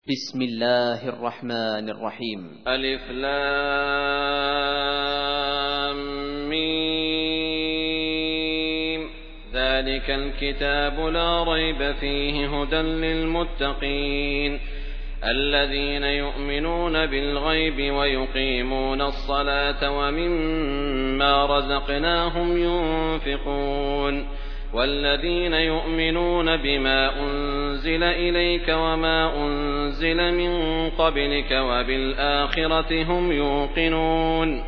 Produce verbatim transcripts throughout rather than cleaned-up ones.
بسم الله الرحمن الرحيم. ألف لام ميم. ذلك الكتاب لا ريب فيه هدى للمتقين الذين يؤمنون بالغيب ويقيمون الصلاة ومما رزقناهم ينفقون والذين يؤمنون بما أنزل إليك وما أنزل من قبلك وبالآخرة هم يوقنون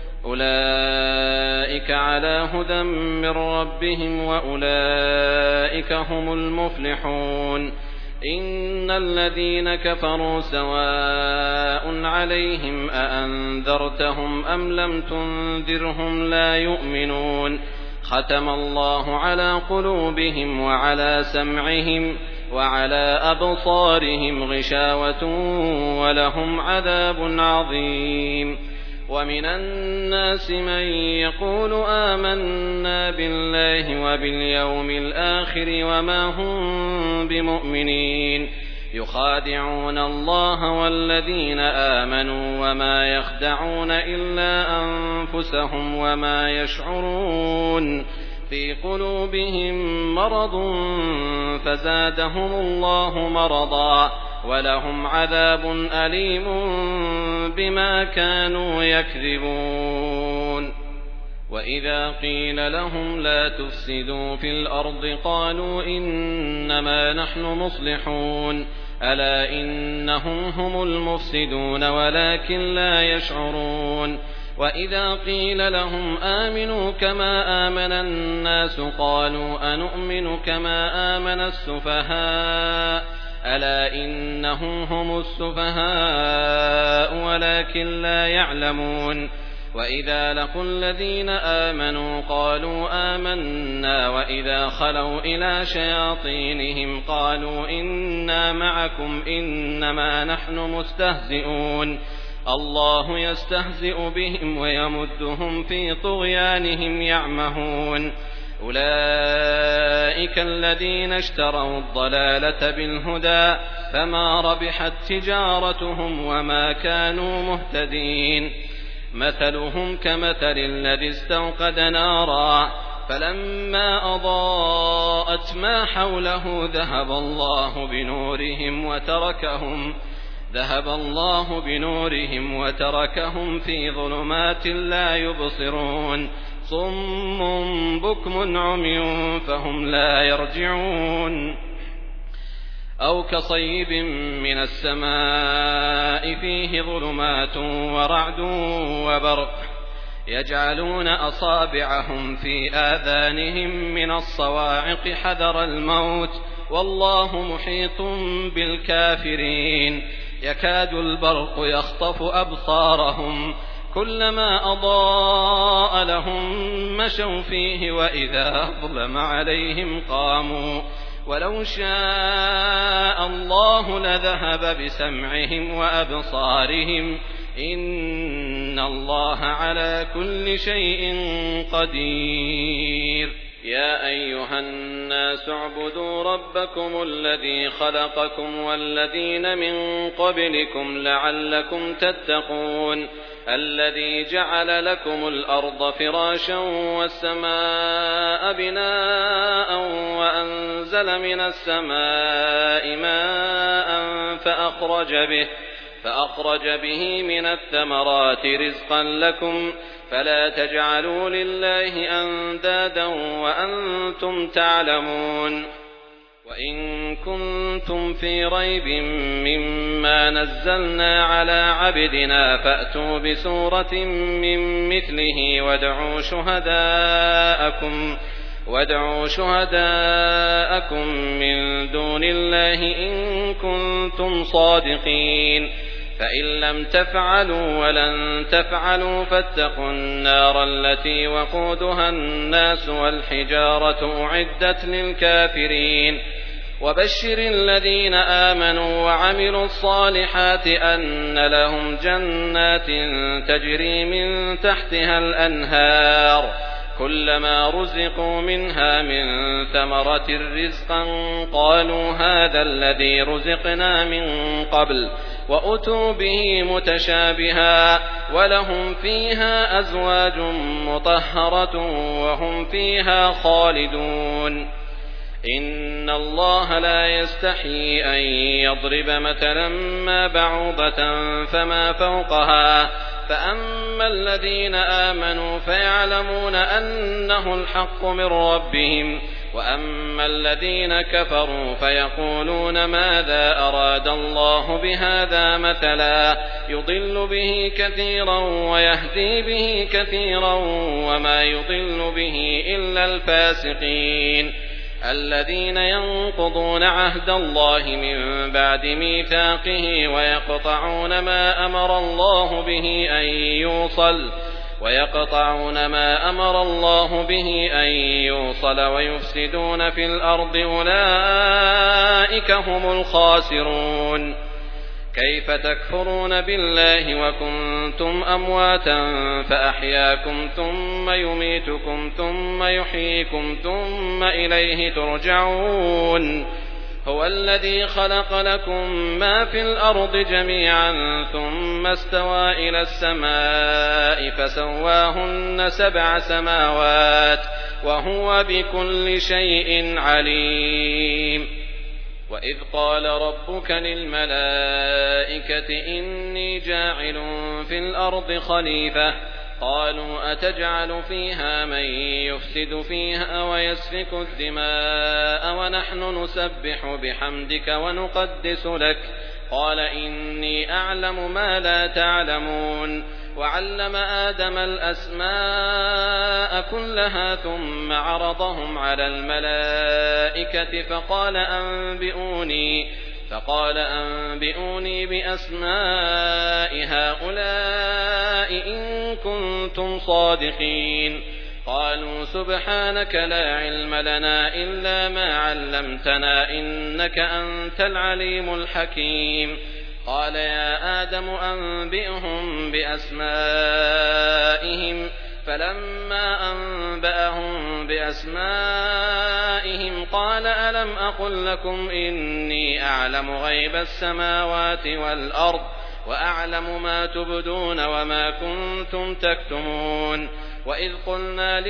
أولئك على هدى من ربهم وأولئك هم المفلحون. إن الذين كفروا سواء عليهم أأنذرتهم أم لم تنذرهم لا يؤمنون ختم الله على قلوبهم وعلى سمعهم وعلى أبصارهم غشاوة ولهم عذاب عظيم. ومن الناس من يقول آمنا بالله وباليوم الآخر وما هم بمؤمنين يخادعون الله والذين آمنوا وما يخدعون إلا أنفسهم وما يشعرون في قلوبهم مرض فزادهم الله مرضا ولهم عذاب أليم بما كانوا يكذبون. وإذا قيل لهم لا تفسدوا في الأرض قالوا إنما نحن مصلحون ألا إنهم هم المفسدون ولكن لا يشعرون. وإذا قيل لهم آمنوا كما آمن الناس قالوا أنؤمن كما آمن السفهاء ألا إنهم هم السفهاء ولكن لا يعلمون. وإذا لقوا الذين آمنوا قالوا آمنا وإذا خلوا إلى شياطينهم قالوا إنا معكم إنما نحن مستهزئون الله يستهزئ بهم ويمدهم في طغيانهم يعمهون. أولئك الذين اشتروا الضلالة بالهدى فما ربحت تجارتهم وما كانوا مهتدين. مثلهم كمثل الذي استوقد نارا فلما أضاءت ما حوله ذهب الله بنورهم وتركهم ذهب الله بنورهم وتركهم في ظلمات لا يبصرون صم بكم عمي فهم لا يرجعون. أو كصيب من السماء فيه ظلمات ورعد وبرق يجعلون أصابعهم في آذانهم من الصواعق حذر الموت والله محيط بالكافرين. يكاد البرق يخطف أبصارهم كلما أضاء لهم مشوا فيه وإذا أظلم عليهم قاموا ولو شاء الله لذهب بسمعهم وأبصارهم إن الله على كل شيء قدير. يا أيها الناس اعبدوا ربكم الذي خلقكم والذين من قبلكم لعلكم تتقون الذي جعل لكم الأرض فراشا والسماء بناء وأنزل من السماء ماء فأخرج به فأخرج به من الثمرات رزقا لكم فلا تجعلوا لله أندادا وأنتم تعلمون. وإن كنتم في ريب مما نزلنا على عبدنا فأتوا بسورة من مثله وادعوا شهداءكم وادعوا شهداءكم من دون الله إن كنتم صادقين فإن لم تفعلوا ولن تفعلوا فاتقوا النار التي وقودها الناس والحجارة أعدت للكافرين. وبشر الذين آمنوا وعملوا الصالحات أن لهم جنات تجري من تحتها الأنهار كلما رزقوا منها من ثمرة رزقا قالوا هذا الذي رزقنا من قبل وأتوا به متشابها ولهم فيها أزواج مطهرة وهم فيها خالدون إن الله لا يستحيي أن يضرب مثلا ما بعوضة فما فوقها فأما الذين آمنوا فيعلمون أنه الحق من ربهم وأما الذين كفروا فيقولون ماذا أراد الله بهذا مثلا يضل به كثيرا ويهدي به كثيرا وما يضل به إلا الفاسقين الذين ينقضون عهد الله من بعد ميثاقه ويقطعون ما أمر الله به أن يوصل ويقطعون ما أمر الله به أن يوصل ويفسدون في الأرض أولئك هم الخاسرون كيف تكفرون بالله وكنتم أمواتا فأحياكم ثم يميتكم ثم يحييكم ثم إليه ترجعون هو الذي خلق لكم ما في الأرض جميعا ثم استوى إلى السماء فسواهن سبع سماوات وهو بكل شيء عليم وإذ قال ربك للملائكة إني جاعل في الأرض خليفة قالوا أتجعل فيها من يفسد فيها ويسفك الدماء ونحن نسبح بحمدك ونقدس لك قال إني أعلم ما لا تعلمون وعلم آدم الأسماء كلها ثم عرضهم على الملائكة فقال أنبئوني فقال أنبئوني بأسماء هؤلاء إن كنتم صادقين قالوا سبحانك لا علم لنا إلا ما علمتنا إنك أنت العليم الحكيم قال يا آدم أنبئهم بأسمائهم فلما أنبأهم بأسمائهم قال ألم أقل لكم إني أعلم غيب السماوات والأرض وأعلم ما تبدون وما كنتم تكتمون وإذ قلنا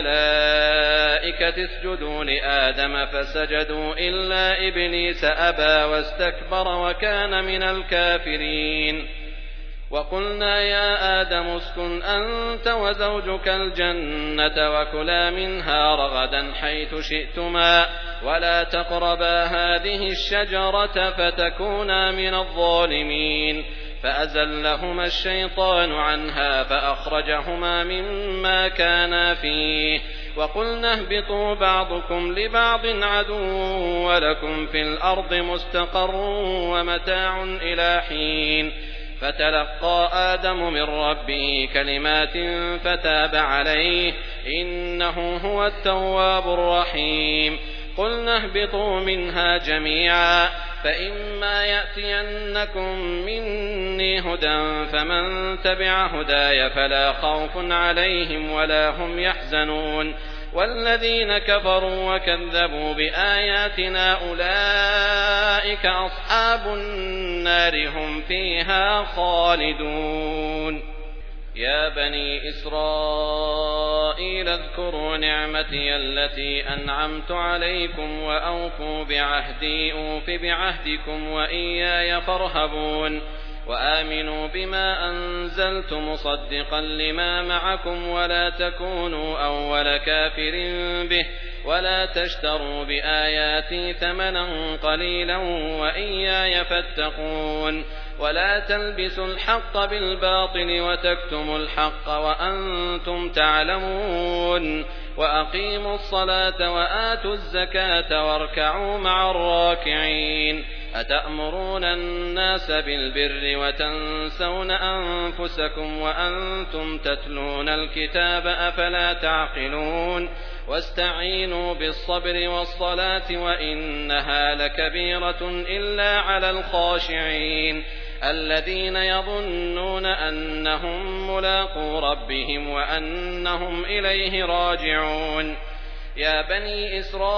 للملائكة اسجدوا لآدم فسجدوا إلا إبليس أبى واستكبر وكان من الكافرين وقلنا يا آدم اسكن أنت وزوجك الجنة وكلا منها رغدا حيث شئتما ولا تقربا هذه الشجرة فتكونا من الظالمين فأزلهما الشيطان عنها فأخرجهما مما كانا فيه وقلنا اهبطوا بعضكم لبعض عدو ولكم في الأرض مستقر ومتاع إلى حين فتلقى آدم من ربه كلمات فتاب عليه إنه هو التواب الرحيم قلنا اهبطوا منها جميعا فإما يأتينكم مني هدى فمن تبع هداي فلا خوف عليهم ولا هم يحزنون والذين كفروا وكذبوا بآياتنا أولئك أصحاب النار هم فيها خالدون يا بني إسرائيل اذكروا نعمتي التي أنعمت عليكم وأوفوا بعهدي أوف بعهدكم وإياي فارهبون وآمنوا بما أنزلت مصدقا لما معكم ولا تكونوا أول كافر به ولا تشتروا بآياتي ثمنا قليلا وإياي فاتقون ولا تلبسوا الحق بالباطل وتكتموا الحق وأنتم تعلمون وأقيموا الصلاة وآتوا الزكاة واركعوا مع الراكعين أتأمرون الناس بالبر وتنسون أنفسكم وأنتم تتلون الكتاب أفلا تعقلون واستعينوا بالصبر والصلاة وإنها لكبيرة إلا على الخاشعين الذين يظنون أنهم ملاقو ربهم وأنهم إليه راجعون يا بني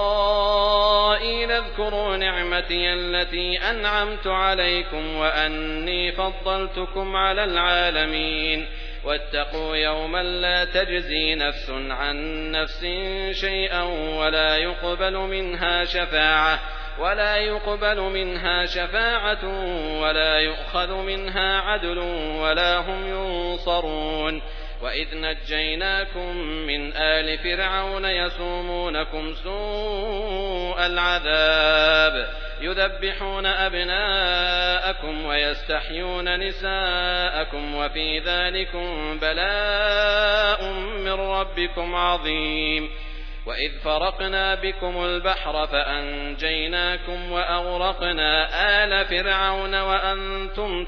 إسرائيل اذكروا نعمتي التي أنعمت عليكم وأني فضلتكم على العالمين واتقوا يوما لا تجزي نفس عن نفس شيئا ولا يقبل منها شفاعة ولا يقبل منها شفاعة ولا يؤخذ منها عدل ولا هم ينصرون وإذ نجيناكم من آل فرعون يسومونكم سوء العذاب يذبحون أبناءكم ويستحيون نساءكم وفي ذلكم بلاء من ربكم عظيم وإذ فرقنا بكم البحر فأنجيناكم وأغرقنا آل فرعون وأنتم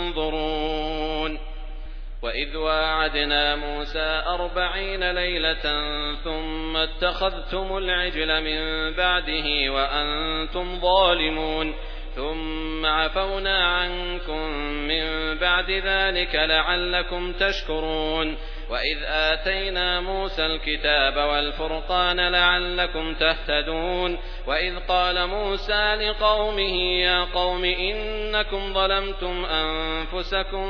تنظرون وإذ واعدنا موسى أربعين ليلة ثم اتخذتم العجل من بعده وأنتم ظالمون ثم عفونا عنكم من بعد ذلك لعلكم تشكرون وإذ آتينا موسى الكتاب والفرقان لعلكم تهتدون وإذ قال موسى لقومه يا قوم إنكم ظلمتم أنفسكم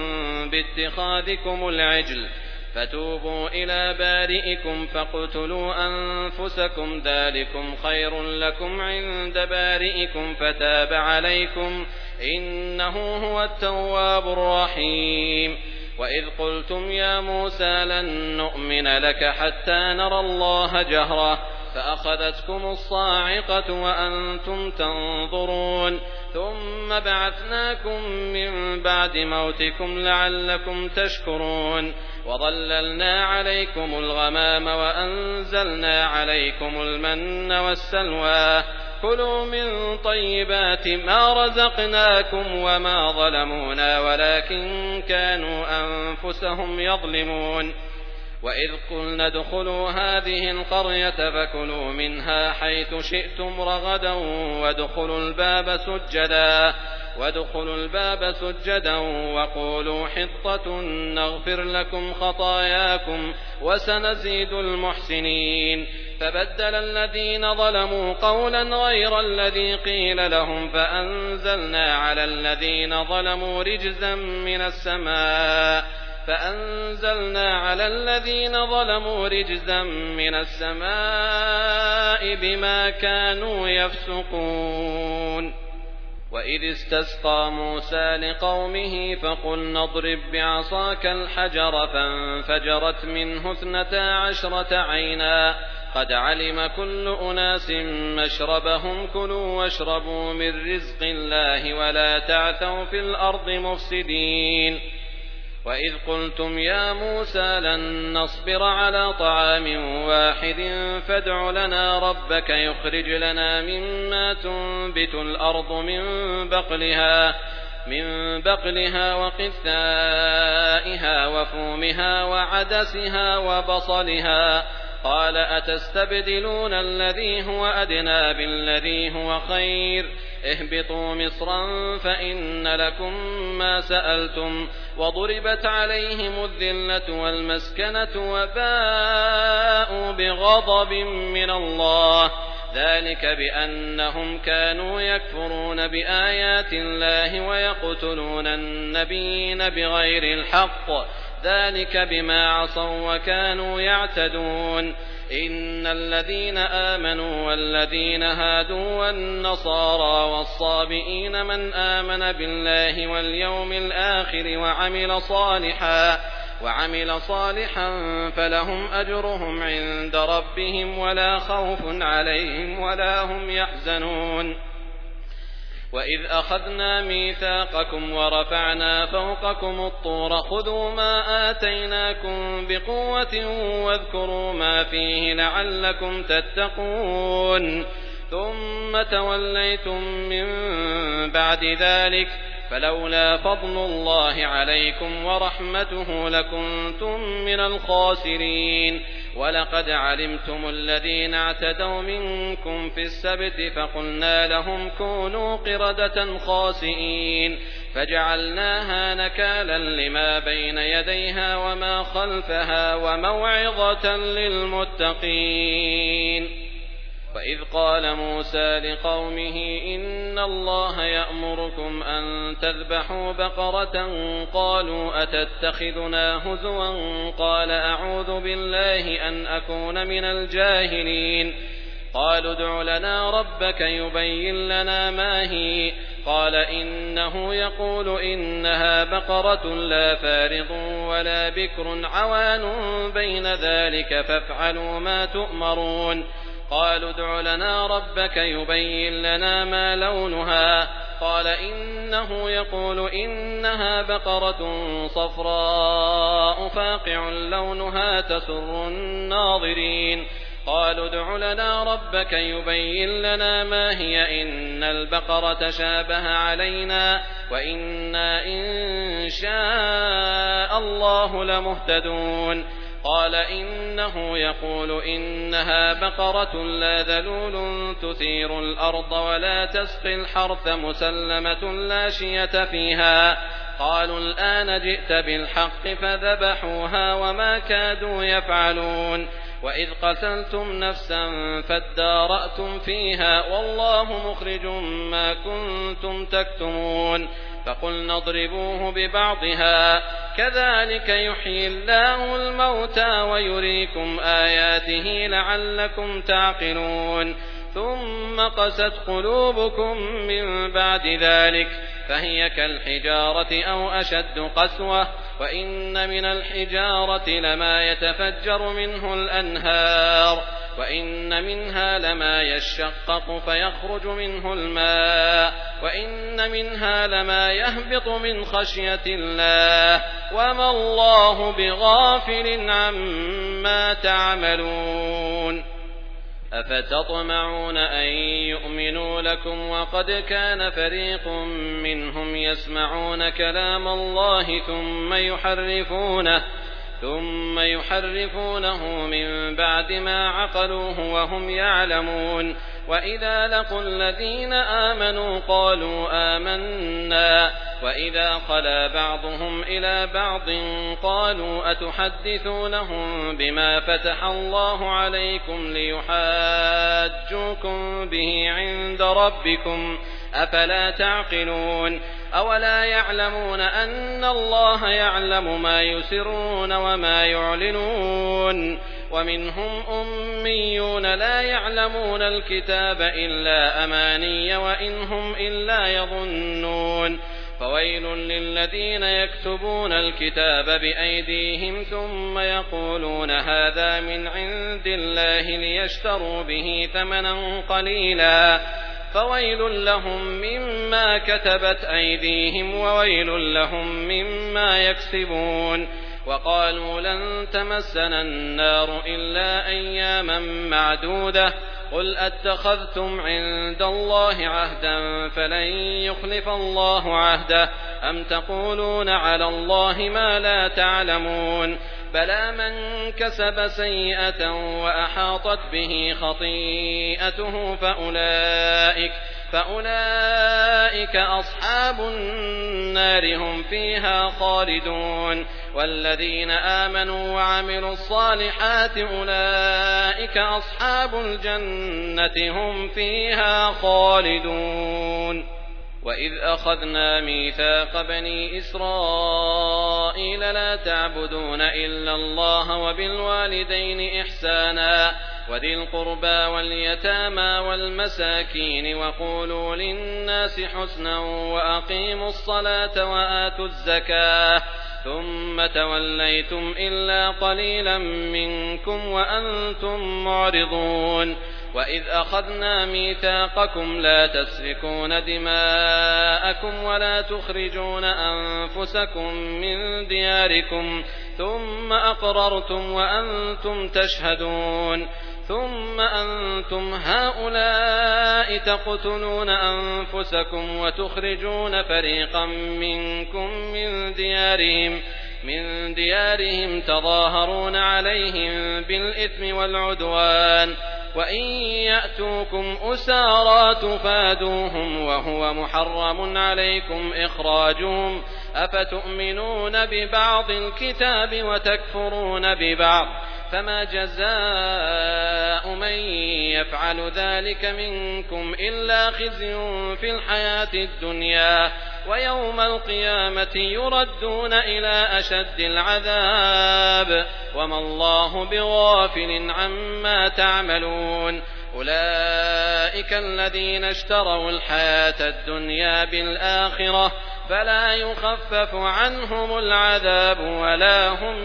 باتخاذكم العجل فتوبوا إلى بارئكم فاقتلوا أنفسكم ذلكم خير لكم عند بارئكم فتاب عليكم إنه هو التواب الرحيم وإذ قلتم يا موسى لن نؤمن لك حتى نرى الله جهرة فأخذتكم الصاعقة وأنتم تنظرون ثم بعثناكم من بعد موتكم لعلكم تشكرون وظللنا عليكم الغمام وأنزلنا عليكم المن والسلوى كلوا من طيبات ما رزقناكم وما ظلمونا ولكن كانوا أنفسهم يظلمون وإذ قلنا ادخلوا هذه القرية فكلوا منها حيث شئتم رغدا وادخلوا الباب سجدا وادخلوا الباب سجدا وقولوا حطة نغفر لكم خطاياكم وسنزيد المحسنين فبدل الذين ظلموا قولا غير الذي قيل لهم فأنزلنا على الذين ظلموا رجزا من السماء فأنزلنا على الذين ظلموا رجزا من السماء بما كانوا يفسقون وإذ استسقى موسى لقومه فقلنا اضرب بعصاك الحجر فانفجرت منه اثنتا عشرة عينا قد علم كل أناس مشربهم كلوا واشربوا من رزق الله ولا تعثوا في الأرض مفسدين وإذ قلتم يا موسى لن نصبر على طعام واحد فادع لنا ربك يخرج لنا مما تنبت الأرض من بقلها من بقلها وقثائها وفومها وعدسها وبصلها قال أتستبدلون الذي هو أدنى بالذي هو خير اهبطوا مصرا فإن لكم ما سألتم وضربت عليهم الذلة والمسكنة وباءوا بغضب من الله ذلك بأنهم كانوا يكفرون بآيات الله ويقتلون النبيين بغير الحق ذلك بما عصوا وكانوا يعتدون إن الذين آمنوا والذين هادوا والنصارى والصابئين من آمن بالله واليوم الآخر وعمل صالحا وعمل صالحا فلهم أجرهم عند ربهم ولا خوف عليهم ولا هم يحزنون وإذ أخذنا ميثاقكم ورفعنا فوقكم الطور خذوا ما آتيناكم بقوة واذكروا ما فيه لعلكم تتقون ثم توليتم من بعد ذلك فلولا فضل الله عليكم ورحمته لكنتم من الخاسرين ولقد علمتم الذين اعتدوا منكم في السبت فقلنا لهم كونوا قردة خاسئين فجعلناها نكالا لما بين يديها وما خلفها وموعظة للمتقين. وإذ قال موسى لقومه إن الله يأمركم أن تذبحوا بقرة قالوا أتتخذنا هزوا قال أعوذ بالله أن أكون من الجاهلين. قالوا ادع لنا ربك يبين لنا ما هي قال إنه يقول إنها بقرة لا فارض ولا بكر عوان بين ذلك فافعلوا ما تؤمرون. قالوا ادع لنا ربك يبين لنا ما لونها قال إنه يقول إنها بقرة صفراء فاقع لونها تسر الناظرين. قالوا ادع لنا ربك يبين لنا ما هي إن البقرة شابه علينا وإنا إن شاء الله لمهتدون. قال إنه يقول إنها بقرة لا ذلول تثير الأرض ولا تسقي الحرث مسلمة لا شية فيها. قالوا الآن جئت بالحق فذبحوها وما كادوا يفعلون. وإذ قتلتم نفسا فادارأتم فيها والله مخرج ما كنتم تكتمون. فقلنا اضربوه ببعضها كذلك يحيي الله الموتى ويريكم آياته لعلكم تعقلون. ثم قست قلوبكم من بعد ذلك فهي كالحجارة أو أشد قسوة وإن من الحجارة لما يتفجر منه الأنهار وإن منها لما يشقق فيخرج منه الماء وإن منها لما يهبط من خشية الله وما الله بغافل عما تعملون. أفتطمعون أن يؤمنوا لكم وقد كان فريق منهم يسمعون كلام الله ثم يحرفونه ثم يحرفونه من بعد ما عقلوه وهم يعلمون. وإذا لقوا الذين آمنوا قالوا آمنا وإذا خلا بعضهم إلى بعض قالوا أتحدثونهم بما فتح الله عليكم ليحاجوكم به عند ربكم أفلا تعقلون. أولا يعلمون أن الله يعلم ما يسرون وما يعلنون. ومنهم أميون لا يعلمون الكتاب إلا أماني وإن هم إلا يظنون. فويل للذين يكتبون الكتاب بأيديهم ثم يقولون هذا من عند الله ليشتروا به ثمنا قليلا فويل لهم مما كتبت أيديهم وويل لهم مما يكسبون. وقالوا لن تمسنا النار إلا أياما معدودة قل أتخذتم عند الله عهدا فلن يخلف الله عهده أم تقولون على الله ما لا تعلمون. بلى من كسب سيئة وأحاطت به خطيئته فأولئك, فأولئك أصحاب النار هم فيها خالدون. والذين آمنوا وعملوا الصالحات أولئك أصحاب الجنة هم فيها خالدون. وإذ أخذنا ميثاق بني إسرائيل لا تعبدون إلا الله وبالوالدين إحسانا وذي القربى واليتامى والمساكين وقولوا للناس حسنا وأقيموا الصلاة وآتوا الزكاة ثم توليتم إلا قليلا منكم وأنتم معرضون. وإذ أخذنا ميثاقكم لا تسفكون دماءكم ولا تخرجون أنفسكم من دياركم ثم أقررتم وأنتم تشهدون. ثم أنتم هؤلاء تقتلون أنفسكم وتخرجون فريقا منكم من ديارهم من ديارهم تظاهرون عليهم بالإثم والعدوان وإن يأتوكم أسارى تفادوهم وهو محرم عليكم إخراجهم أفتؤمنون ببعض الكتاب وتكفرون ببعض فما جزاء من يفعل ذلك منكم إلا خزي في الحياة الدنيا ويوم القيامة يردون إلى أشد العذاب وما الله بغافل عما تعملون أولئك الذين اشتروا الحياة الدنيا بالآخرة فلا يخفف عنهم العذاب ولا هم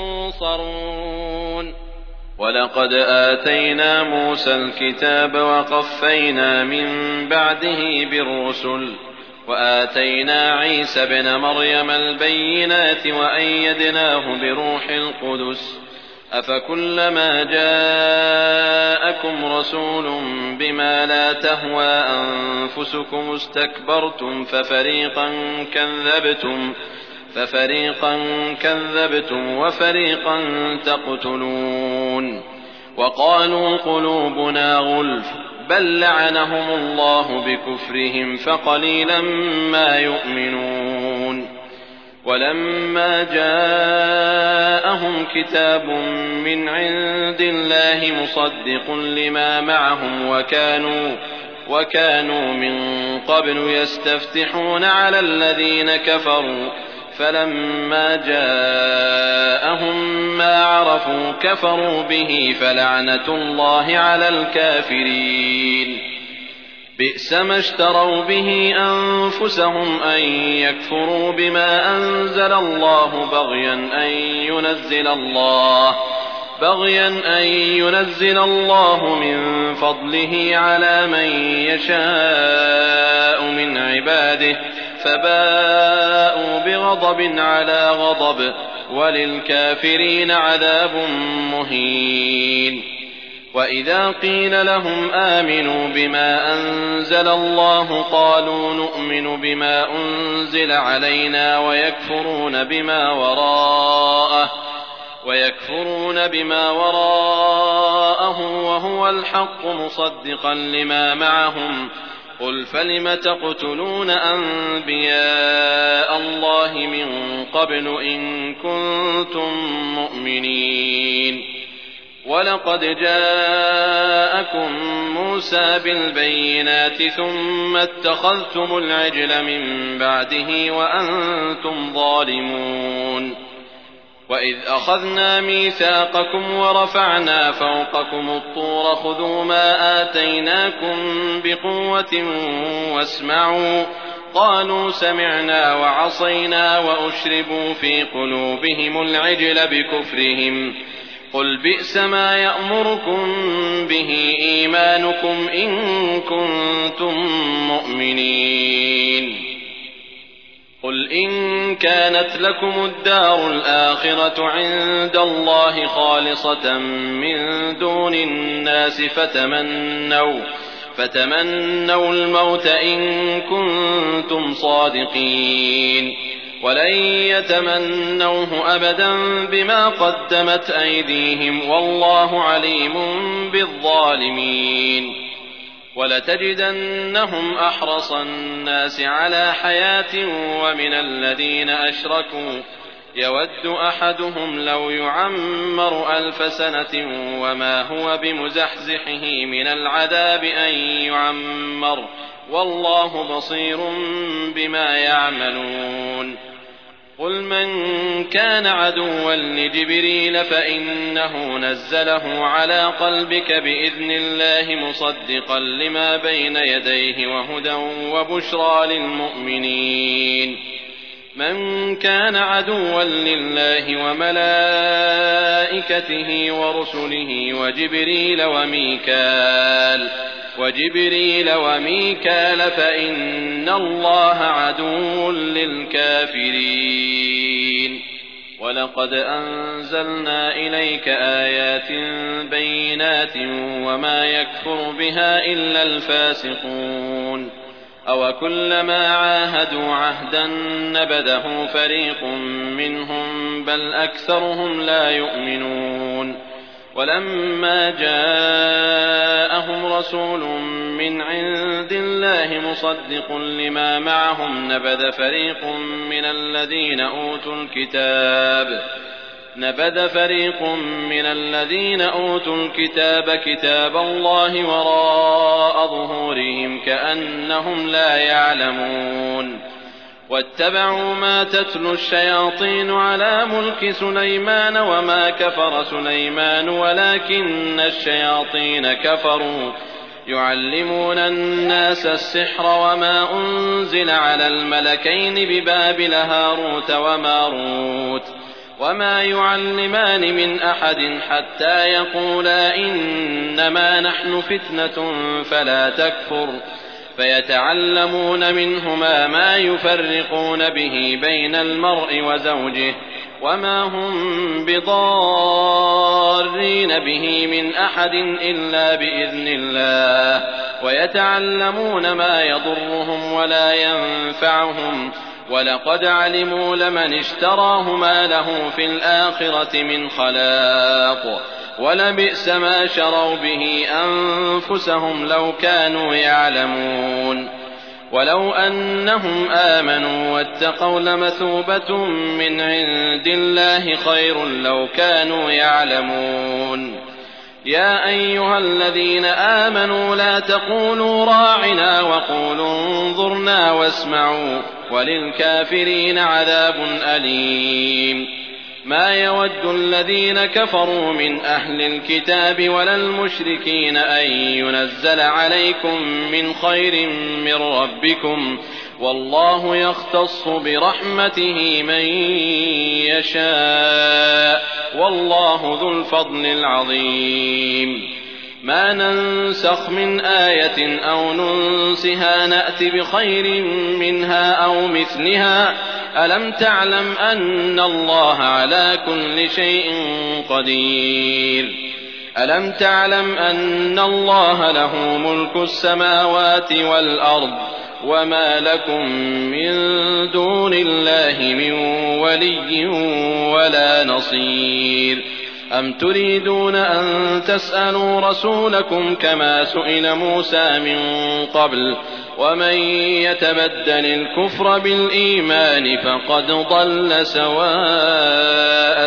ينصرون. ولقد آتينا موسى الكتاب وقفينا من بعده بالرسل وآتينا عيسى ابن مريم البينات وأيدناه بروح القدس أفكلما جاءكم رسول بما لا تهوى أنفسكم استكبرتم ففريقا كذبتم ففريقا كذبتم وفريقا تقتلون وقالوا قلوبنا غلف بل لعنهم الله بكفرهم فقليلا ما يؤمنون. ولما جاءهم كتاب من عند الله مصدق لما معهم وكانوا وكانوا من قبل يستفتحون على الذين كفروا فلما جاءهم ما عرفوا كفروا به فلعنة الله على الكافرين. بئس ما اشتروا به أنفسهم أن يكفروا بما أنزل الله بغيا أن ينزل الله بغيا أن ينزل الله من فضله على من يشاء من عباده فباءوا بغضب على غضب وللكافرين عذاب مهين. وإذا قيل لهم آمنوا بما أنزل الله قالوا نؤمن بما أنزل علينا ويكفرون بما وراءه ويكفرون بما وراءه وهو الحق مصدقا لما معهم قل فلم تقتلون أنبياء الله من قبل إن كنتم مؤمنين. ولقد جاءكم موسى بالبينات ثم اتخذتم العجل من بعده وأنتم ظالمون. وإذ أخذنا ميثاقكم ورفعنا فوقكم الطور خذوا ما آتيناكم بقوة واسمعوا قالوا سمعنا وعصينا وأشربوا في قلوبهم العجل بكفرهم قل بئس ما يأمركم به إيمانكم إن كنتم مؤمنين. قل إن كانت لكم الدار الآخرة عند الله خالصة من دون الناس فتمنوا فتمنوا الموت إن كنتم صادقين ولن يتمنوه أبدا بما قدمت أيديهم والله عليم بالظالمين. ولتجدنهم أحرص الناس على حياة ومن الذين أشركوا يود أحدهم لو يعمر ألف سنة وما هو بمزحزحه من العذاب أن يعمر والله بصير بما يعملون. قل من كان عدوا لجبريل فإنه نزله على قلبك بإذن الله مصدقا لما بين يديه وهدى وبشرى للمؤمنين. من كان عدوا لله وملائكته ورسله وجبريل وميكال وجبريل وميكال فإن الله عدو للكافرين. ولقد أنزلنا إليك آيات بينات وما يكفر بها إلا الفاسقون. أوكلما عاهدوا عهدا نبذه فريق منهم بل أكثرهم لا يؤمنون. ولما جاءهم رسول من عند الله مصدق لما معهم نبذ فريق من الذين أوتوا الكتاب نبذ فريق من الذين أوتوا الكتاب كتاب الله وراء ظهورهم كأنهم لا يعلمون واتبعوا ما تتلو الشياطين على ملك سليمان وما كفر سليمان ولكن الشياطين كفروا يعلمون الناس السحر وما أنزل على الملكين ببابل هاروت وماروت وما يعلمان من أحد حتى يقولا إنما نحن فتنة فلا تكفر فيتعلمون منهما ما يفرقون به بين المرء وزوجه وما هم بضارين به من أحد إلا بإذن الله ويتعلمون ما يضرهم ولا ينفعهم ولقد علموا لمن اشتراه ما له في الآخرة من خلاق ولبئس ما شروا به أنفسهم لو كانوا يعلمون ولو أنهم آمنوا واتقوا لمثوبة من عند الله خير لو كانوا يعلمون يا أيها الذين آمنوا لا تقولوا راعنا وقولوا انظرنا واسمعوا وللكافرين عذاب أليم ما يود الذين كفروا من أهل الكتاب ولا المشركين أن ينزل عليكم من خير من ربكم والله يختص برحمته من يشاء والله ذو الفضل العظيم ما ننسخ من آية أو ننسها نأت بخير منها أو مثلها ألم تعلم أن الله على كل شيء قدير ألم تعلم أن الله له ملك السماوات والأرض وما لكم من دون الله من ولي ولا نصير أم تريدون أن تسألوا رسولكم كما سئل موسى من قبل ومن يتبدل الكفر بالإيمان فقد ضل سواء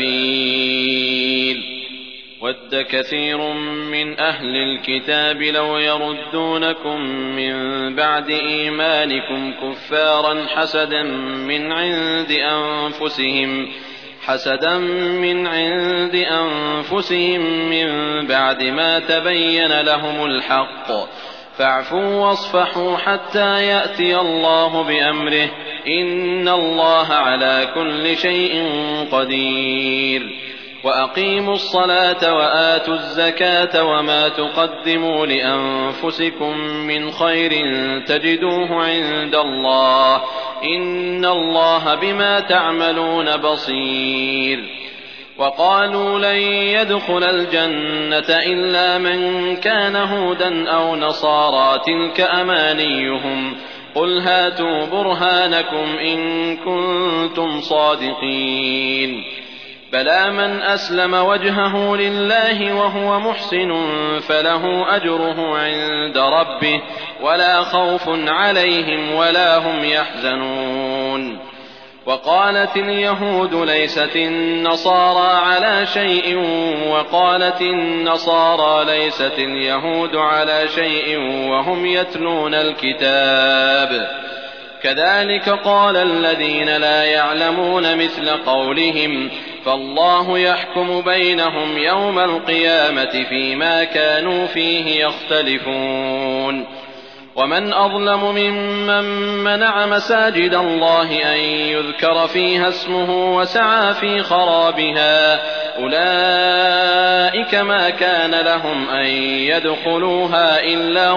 السبيل ود كثير من أهل الكتاب لو يردونكم من بعد إيمانكم كفارا حسدا من عند أنفسهم حسدا من عند أنفسهم من بعد ما تبين لهم الحق فاعفوا واصفحوا حتى يأتي الله بأمره إن الله على كل شيء قدير وأقيموا الصلاة وآتوا الزكاة وما تقدموا لأنفسكم من خير تجدوه عند الله إن الله بما تعملون بصير وقالوا لن يدخل الجنة إلا من كان هودا أو نصارى تلك أمانيهم قل هاتوا برهانكم إن كنتم صادقين بلى من أسلم وجهه لله وهو محسن فله أجره عند ربه ولا خوف عليهم ولا هم يحزنون وقالت اليهود ليست النصارى على شيء وقالت النصارى ليست اليهود على شيء وهم يتلون الكتاب كذلك قال الذين لا يعلمون مثل قولهم فالله يحكم بينهم يوم القيامة فيما كانوا فيه يختلفون ومن أظلم ممن منع مساجد الله أن يذكر فيها اسمه وسعى في خرابها أولئك ما كان لهم أن يدخلوها إلا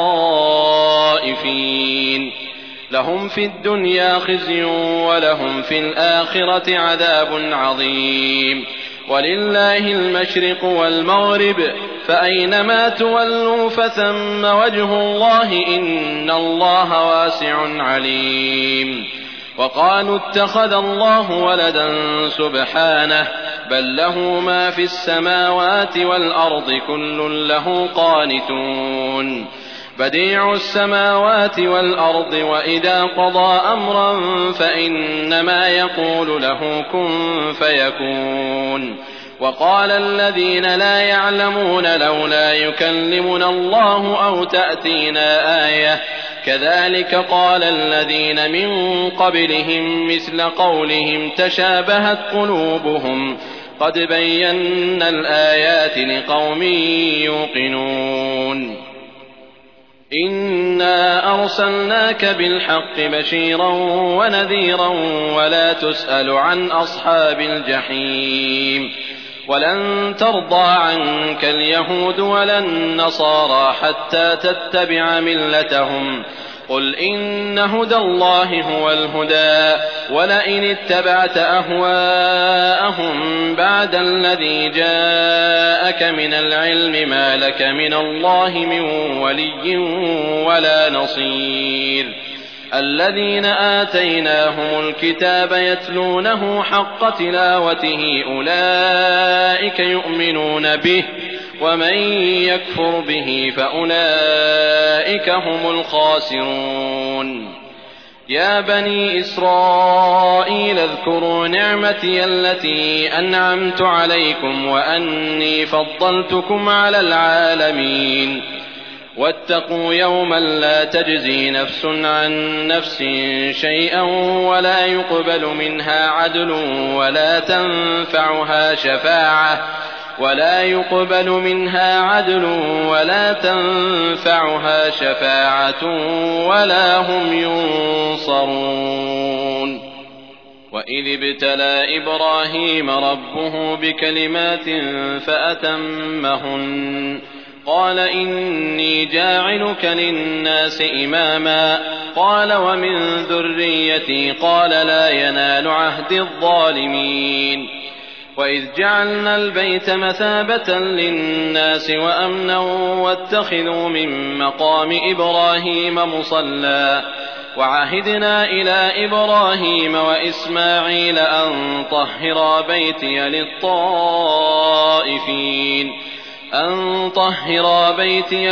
خائفين لهم في الدنيا خزي ولهم في الآخرة عذاب عظيم ولله المشرق والمغرب فأينما تولوا فثم وجه الله إن الله واسع عليم وقالوا اتخذ الله ولدا سبحانه بل له ما في السماوات والأرض كل له قانتون بديع السماوات والأرض وإذا قضى أمرا فإنما يقول له كن فيكون وقال الذين لا يعلمون لولا يكلمنا الله أو تأتينا آية كذلك قال الذين من قبلهم مثل قولهم تشابهت قلوبهم قد بينا الآيات لقوم يوقنون إنا أرسلناك بالحق بشيرا ونذيرا ولا تسأل عن أصحاب الجحيم ولن ترضى عنك اليهود ولا النصارى حتى تتبع ملتهم قل إن هدى الله هو الهدى ولئن اتبعت أهواءهم بعد الذي جاءك من العلم ما لك من الله من ولي ولا نصير الذين آتيناهم الكتاب يتلونه حق تلاوته أولئك يؤمنون به ومن يكفر به فأولئك هم الخاسرون يا بني إسرائيل اذكروا نعمتي التي أنعمت عليكم وأني فضلتكم على العالمين واتقوا يوما لا تجزي نفس عن نفس شيئا ولا يقبل منها عدل ولا تنفعها شفاعة ولا يقبل منها عدل ولا تنفعها شفاعة ولا هم ينصرون وإذ ابتلى إبراهيم ربه بكلمات فأتمهن قال إني جاعلك للناس إماما قال ومن ذريتي قال لا ينال عهد الظالمين وإذ جعلنا البيت مثابة للناس وأمنا واتخذوا من مقام إبراهيم مصلى وعهدنا إلى إبراهيم وإسماعيل أن طهرا بيتي للطائفين أن طهرا بيتي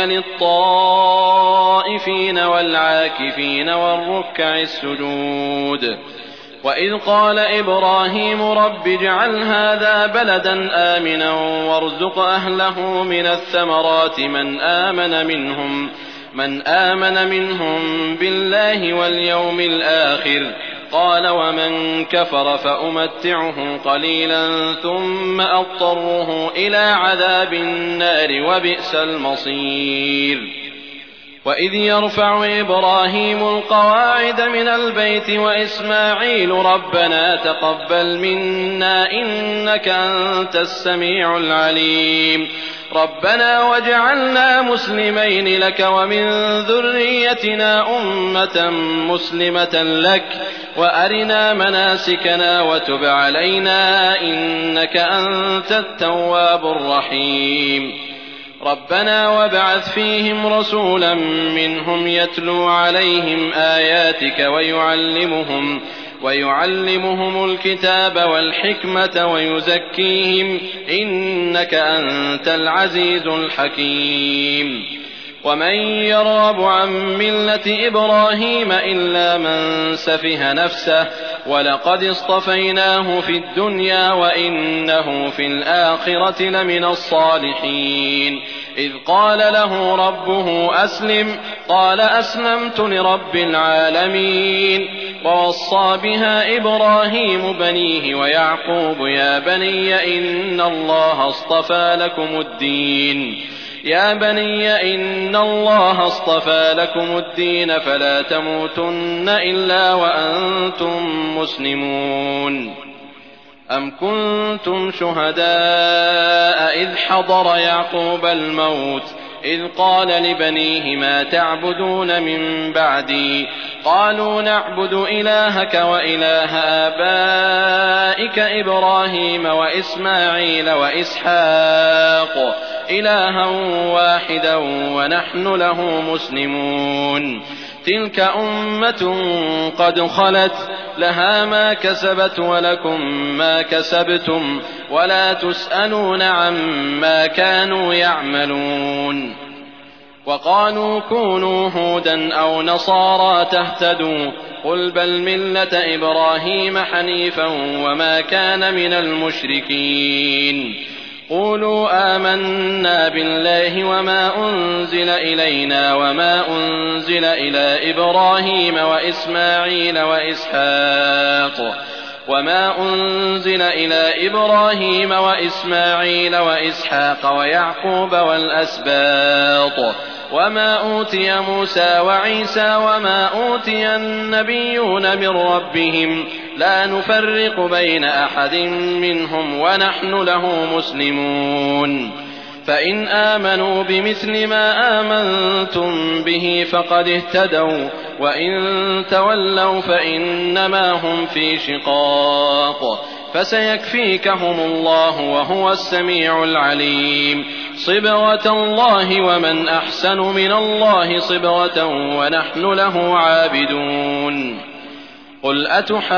للطائفين والعاكفين والركع السجود وإذ قال إبراهيم رب اجعل هذا بلدا آمنا وارزق أهله من الثمرات من آمن منهم من آمن منهم بالله واليوم الآخر قال ومن كفر فأمتعه قليلا ثم أضطره إلى عذاب النار وبئس المصير وإذ يرفع إبراهيم القواعد من البيت وإسماعيل ربنا تقبل منا إنك أنت السميع العليم ربنا واجعلنا مسلمين لك ومن ذريتنا أمة مسلمة لك وأرنا مناسكنا وتب علينا إنك أنت التواب الرحيم ربنا وابعث فيهم رسولا منهم يتلو عليهم آياتك ويعلمهم ويعلمهم الكتاب والحكمة ويزكيهم إنك أنت العزيز الحكيم ومن يرغب عن ملة إبراهيم إلا من سفه نفسه ولقد اصطفيناه في الدنيا وإنه في الآخرة لمن الصالحين إذ قال له ربه أسلم قال أسلمت لرب العالمين ووصى بها إبراهيم بنيه ويعقوب يا بني إن الله اصطفى لكم الدين يا بني إن الله اصطفى لكم الدين فلا تموتن إلا وأنتم مسلمون أم كنتم شهداء إذ حضر يعقوب الموت إذ قال لبنيه ما تعبدون من بعدي قالوا نعبد إلهك وإله آبائك إبراهيم وإسماعيل وإسحاق إلها واحدا ونحن له مسلمون تلك أمة قد خلت لها ما كسبت ولكم ما كسبتم ولا تسألون عما كانوا يعملون وقالوا كونوا هودا أو نصارى تهتدوا قل بل ملة إبراهيم حنيفا وما كان من المشركين قولوا آمنا بالله وما أنزل إلينا وما أنزل إلى إبراهيم وإسماعيل وإسحاق وما أنزل إلى إبراهيم وإسماعيل وإسحاق ويعقوب والأسباط وما أوتي موسى وعيسى وما أوتي النبيون من ربهم لا نفرق بين أحد منهم ونحن له مسلمون فإن آمنوا بمثل ما آمنتم به فقد اهتدوا وإن تولوا فإنما هم في شقاق فسيكفيكهم الله وهو السميع العليم صبغة الله ومن أحسن من الله صبغة ونحن له عابدون قل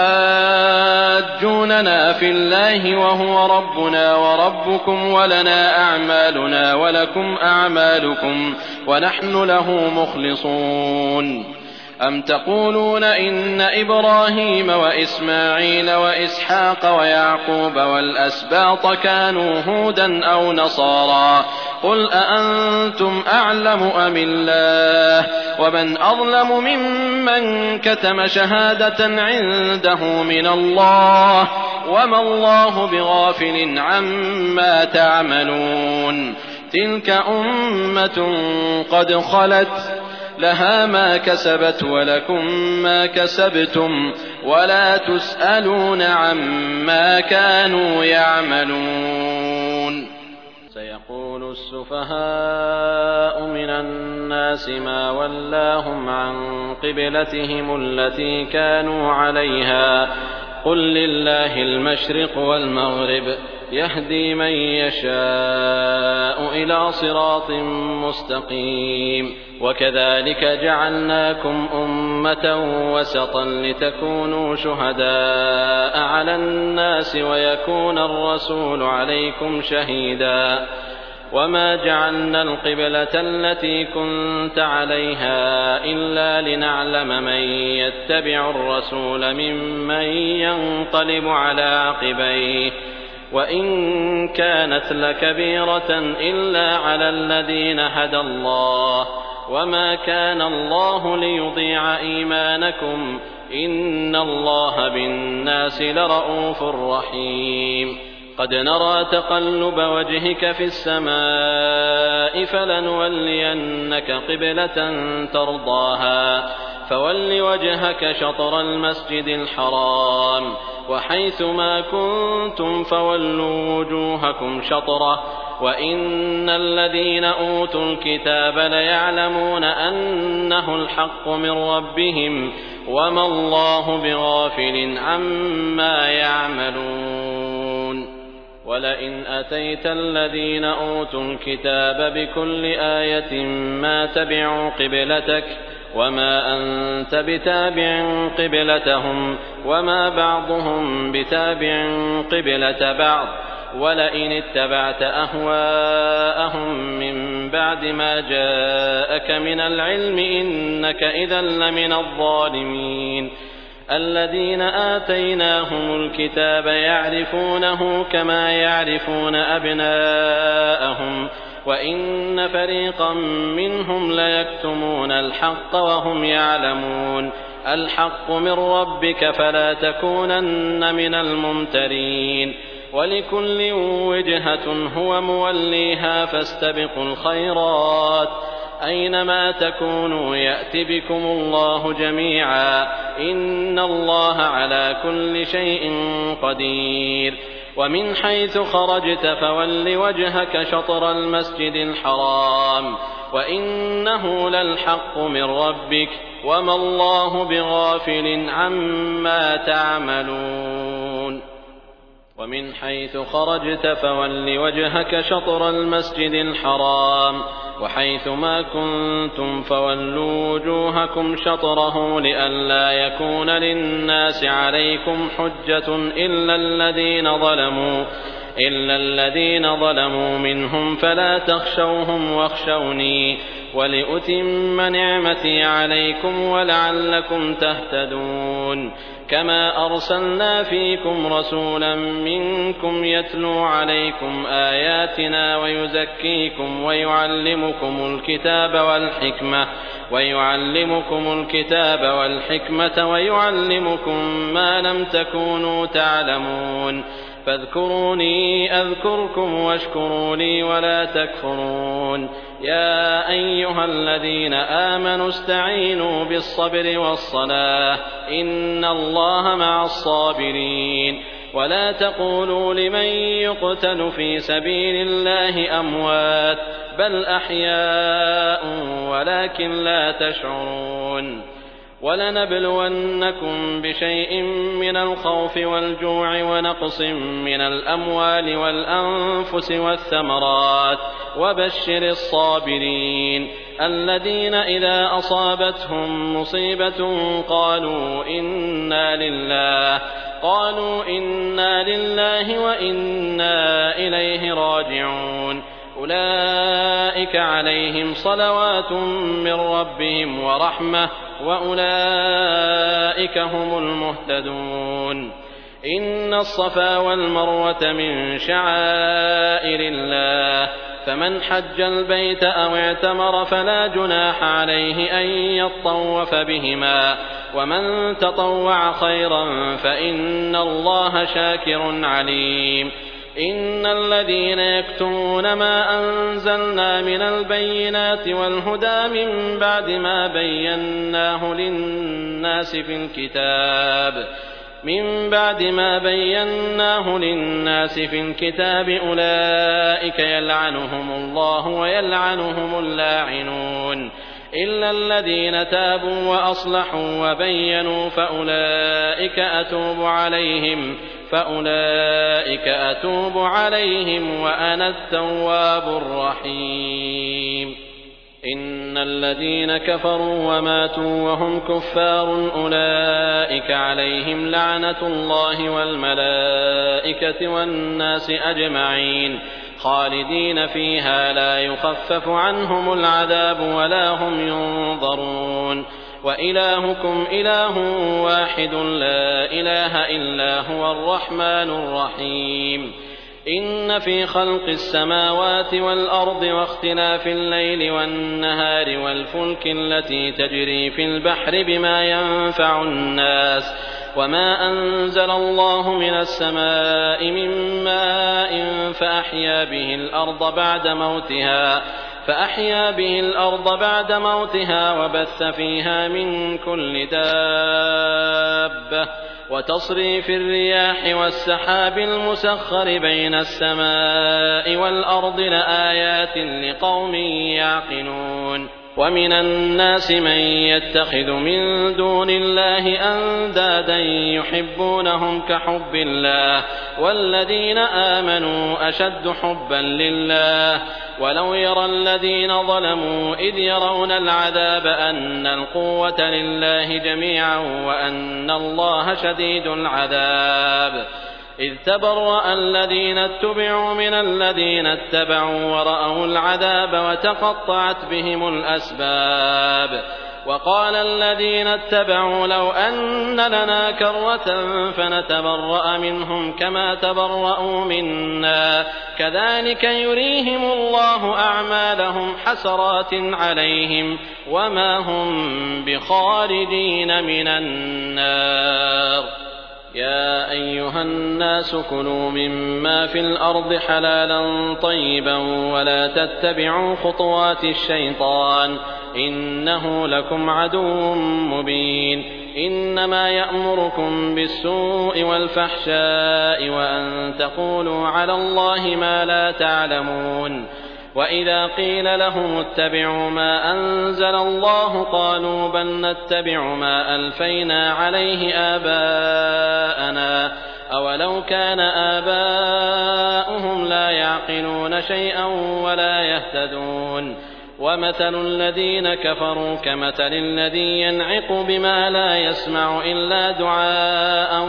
أتحاجوننا في الله وهو ربنا وربكم ولنا أعمالنا ولكم أعمالكم ونحن له مخلصون أم تقولون إن إبراهيم وإسماعيل وإسحاق ويعقوب والأسباط كانوا هودا أو نصارى قل أأنتم أعلم أم الله ومن أظلم ممن كتم شهادة عنده من الله وما الله بغافل عما تعملون تلك أمة قد خلت لها ما كسبت ولكم ما كسبتم ولا تسألون عما كانوا يعملون سيقول السفهاء من الناس ما ولاهم عن قبلتهم التي كانوا عليها قل لله المشرق والمغرب يهدي من يشاء إلى صراط مستقيم وكذلك جعلناكم أمة وسطا لتكونوا شهداء على الناس ويكون الرسول عليكم شهيدا وما جعلنا القبلة التي كنت عليها إلا لنعلم من يتبع الرسول ممن ينقلب على عقبيه وإن كانت لكبيرة إلا على الذين هدى الله وما كان الله ليضيع إيمانكم إن الله بالناس لرءوف رحيم قد نرى تقلب وجهك في السماء فلنولينك قبلة ترضاها فول وجهك شطر المسجد الحرام وحيث ما كنتم فولوا وجوهكم شطره وإن الذين أوتوا الكتاب ليعلمون أنه الحق من ربهم وما الله بغافل عما يعملون ولئن أتيت الذين أوتوا الكتاب بكل آية ما تبعوا قبلتك وما أنت بتابع قبلتهم وما بعضهم بتابع قبلة بعض ولئن اتبعت أهواءهم من بعد ما جاءك من العلم إنك إذا لمن الظالمين الذين آتيناهم الكتاب يعرفونه كما يعرفون أبناءهم وإن فريقا منهم ليكتمون الحق وهم يعلمون الحق من ربك فلا تكونن من الممترين ولكل وجهة هو موليها فاستبقوا الخيرات أينما تكونوا يأت بكم الله جميعا إن الله على كل شيء قدير ومن حيث خرجت فول وجهك شطر المسجد الحرام وإنه للحق من ربك وما الله بغافل عما تعملون ومن حيث خرجت فول وجهك شطر المسجد الحرام وحيثما كنتم فولوا وجوهكم شطره لئلا يكون للناس عليكم حجة إلا الذين ظلموا إلا الذين ظلموا منهم فلا تخشوهم واخشوني ولأتم نعمتي عليكم ولعلكم تهتدون كما أرسلنا فيكم رسولا منكم يتلو عليكم آياتنا ويزكيكم ويعلمكم الكتاب والحكمة ويعلمكم الكتاب والحكمة ويعلمكم ما لم تكونوا تعلمون فاذكروني أذكركم واشكروا لي ولا تكفرون يا أيها الذين آمنوا استعينوا بالصبر والصلاة إن الله مع الصابرين ولا تقولوا لمن يقتل في سبيل الله أموات بل أحياء ولكن لا تشعرون ولنبلونكم بشيء من الخوف والجوع ونقص من الأموال والأنفس والثمرات وبشر الصابرين الذين إذا أصابتهم مصيبة قالوا إنا لله قالوا إنا لله وإنا إليه راجعون أولئك عليهم صلوات من ربهم ورحمة وأولئك هم المهتدون إن الصفا والمروة من شعائر الله فمن حج البيت أو اعتمر فلا جناح عليه أن يطوف بهما ومن تطوع خيرا فإن الله شاكر عليم إن الذين يكتمون ما أنزلنا من البينات والهدى من بعد ما بيناه للناس في الكتاب من بعد ما بيناه للناس في الكتاب أولئك يلعنهم الله ويلعنهم اللاعنون إلا الذين تابوا وأصلحوا وبينوا فأولئك أتوب عليهم فأولئك أتوب عليهم وأنا التواب الرحيم إن الذين كفروا وماتوا وهم كفار أولئك عليهم لعنة الله والملائكة والناس أجمعين خالدين فيها لا يخفف عنهم العذاب ولا هم ينظرون وإلهكم إله واحد لا إله إلا هو الرحمن الرحيم إن في خلق السماوات والأرض واختلاف الليل والنهار والفلك التي تجري في البحر بما ينفع الناس وما أنزل الله من السماء من ماء فأحيا به الأرض بعد موتها فأحيا به الأرض بعد موتها وبث فيها من كل دابة وتصريف الرياح والسحاب المسخر بين السماء والأرض لآيات لقوم يعقلون ومن الناس من يتخذ من دون الله أندادا يحبونهم كحب الله والذين آمنوا أشد حبا لله ولو يرى الذين ظلموا إذ يرون العذاب أن القوة لله جميعا وأن الله شديد العذاب إذ تبرأ الذين اتبعوا من الذين اتبعوا ورأوا العذاب وتقطعت بهم الأسباب وقال الذين اتبعوا لو أن لنا كرة فنتبرأ منهم كما تبرأوا منا كذلك يريهم الله أعمالهم حسرات عليهم وما هم بخارجين من النار يا أيها الناس كلوا مما في الأرض حلالا طيبا ولا تتبعوا خطوات الشيطان إنه لكم عدو مبين إنما يأمركم بالسوء والفحشاء وأن تقولوا على الله ما لا تعلمون وإذا قيل لهم اتبعوا ما أنزل الله قالوا بل نتبع ما ألفينا عليه آباءنا أولو كان آباؤهم لا يعقلون شيئا ولا يهتدون ومثل الذين كفروا كمثل الذي ينعق بما لا يسمع إلا دعاء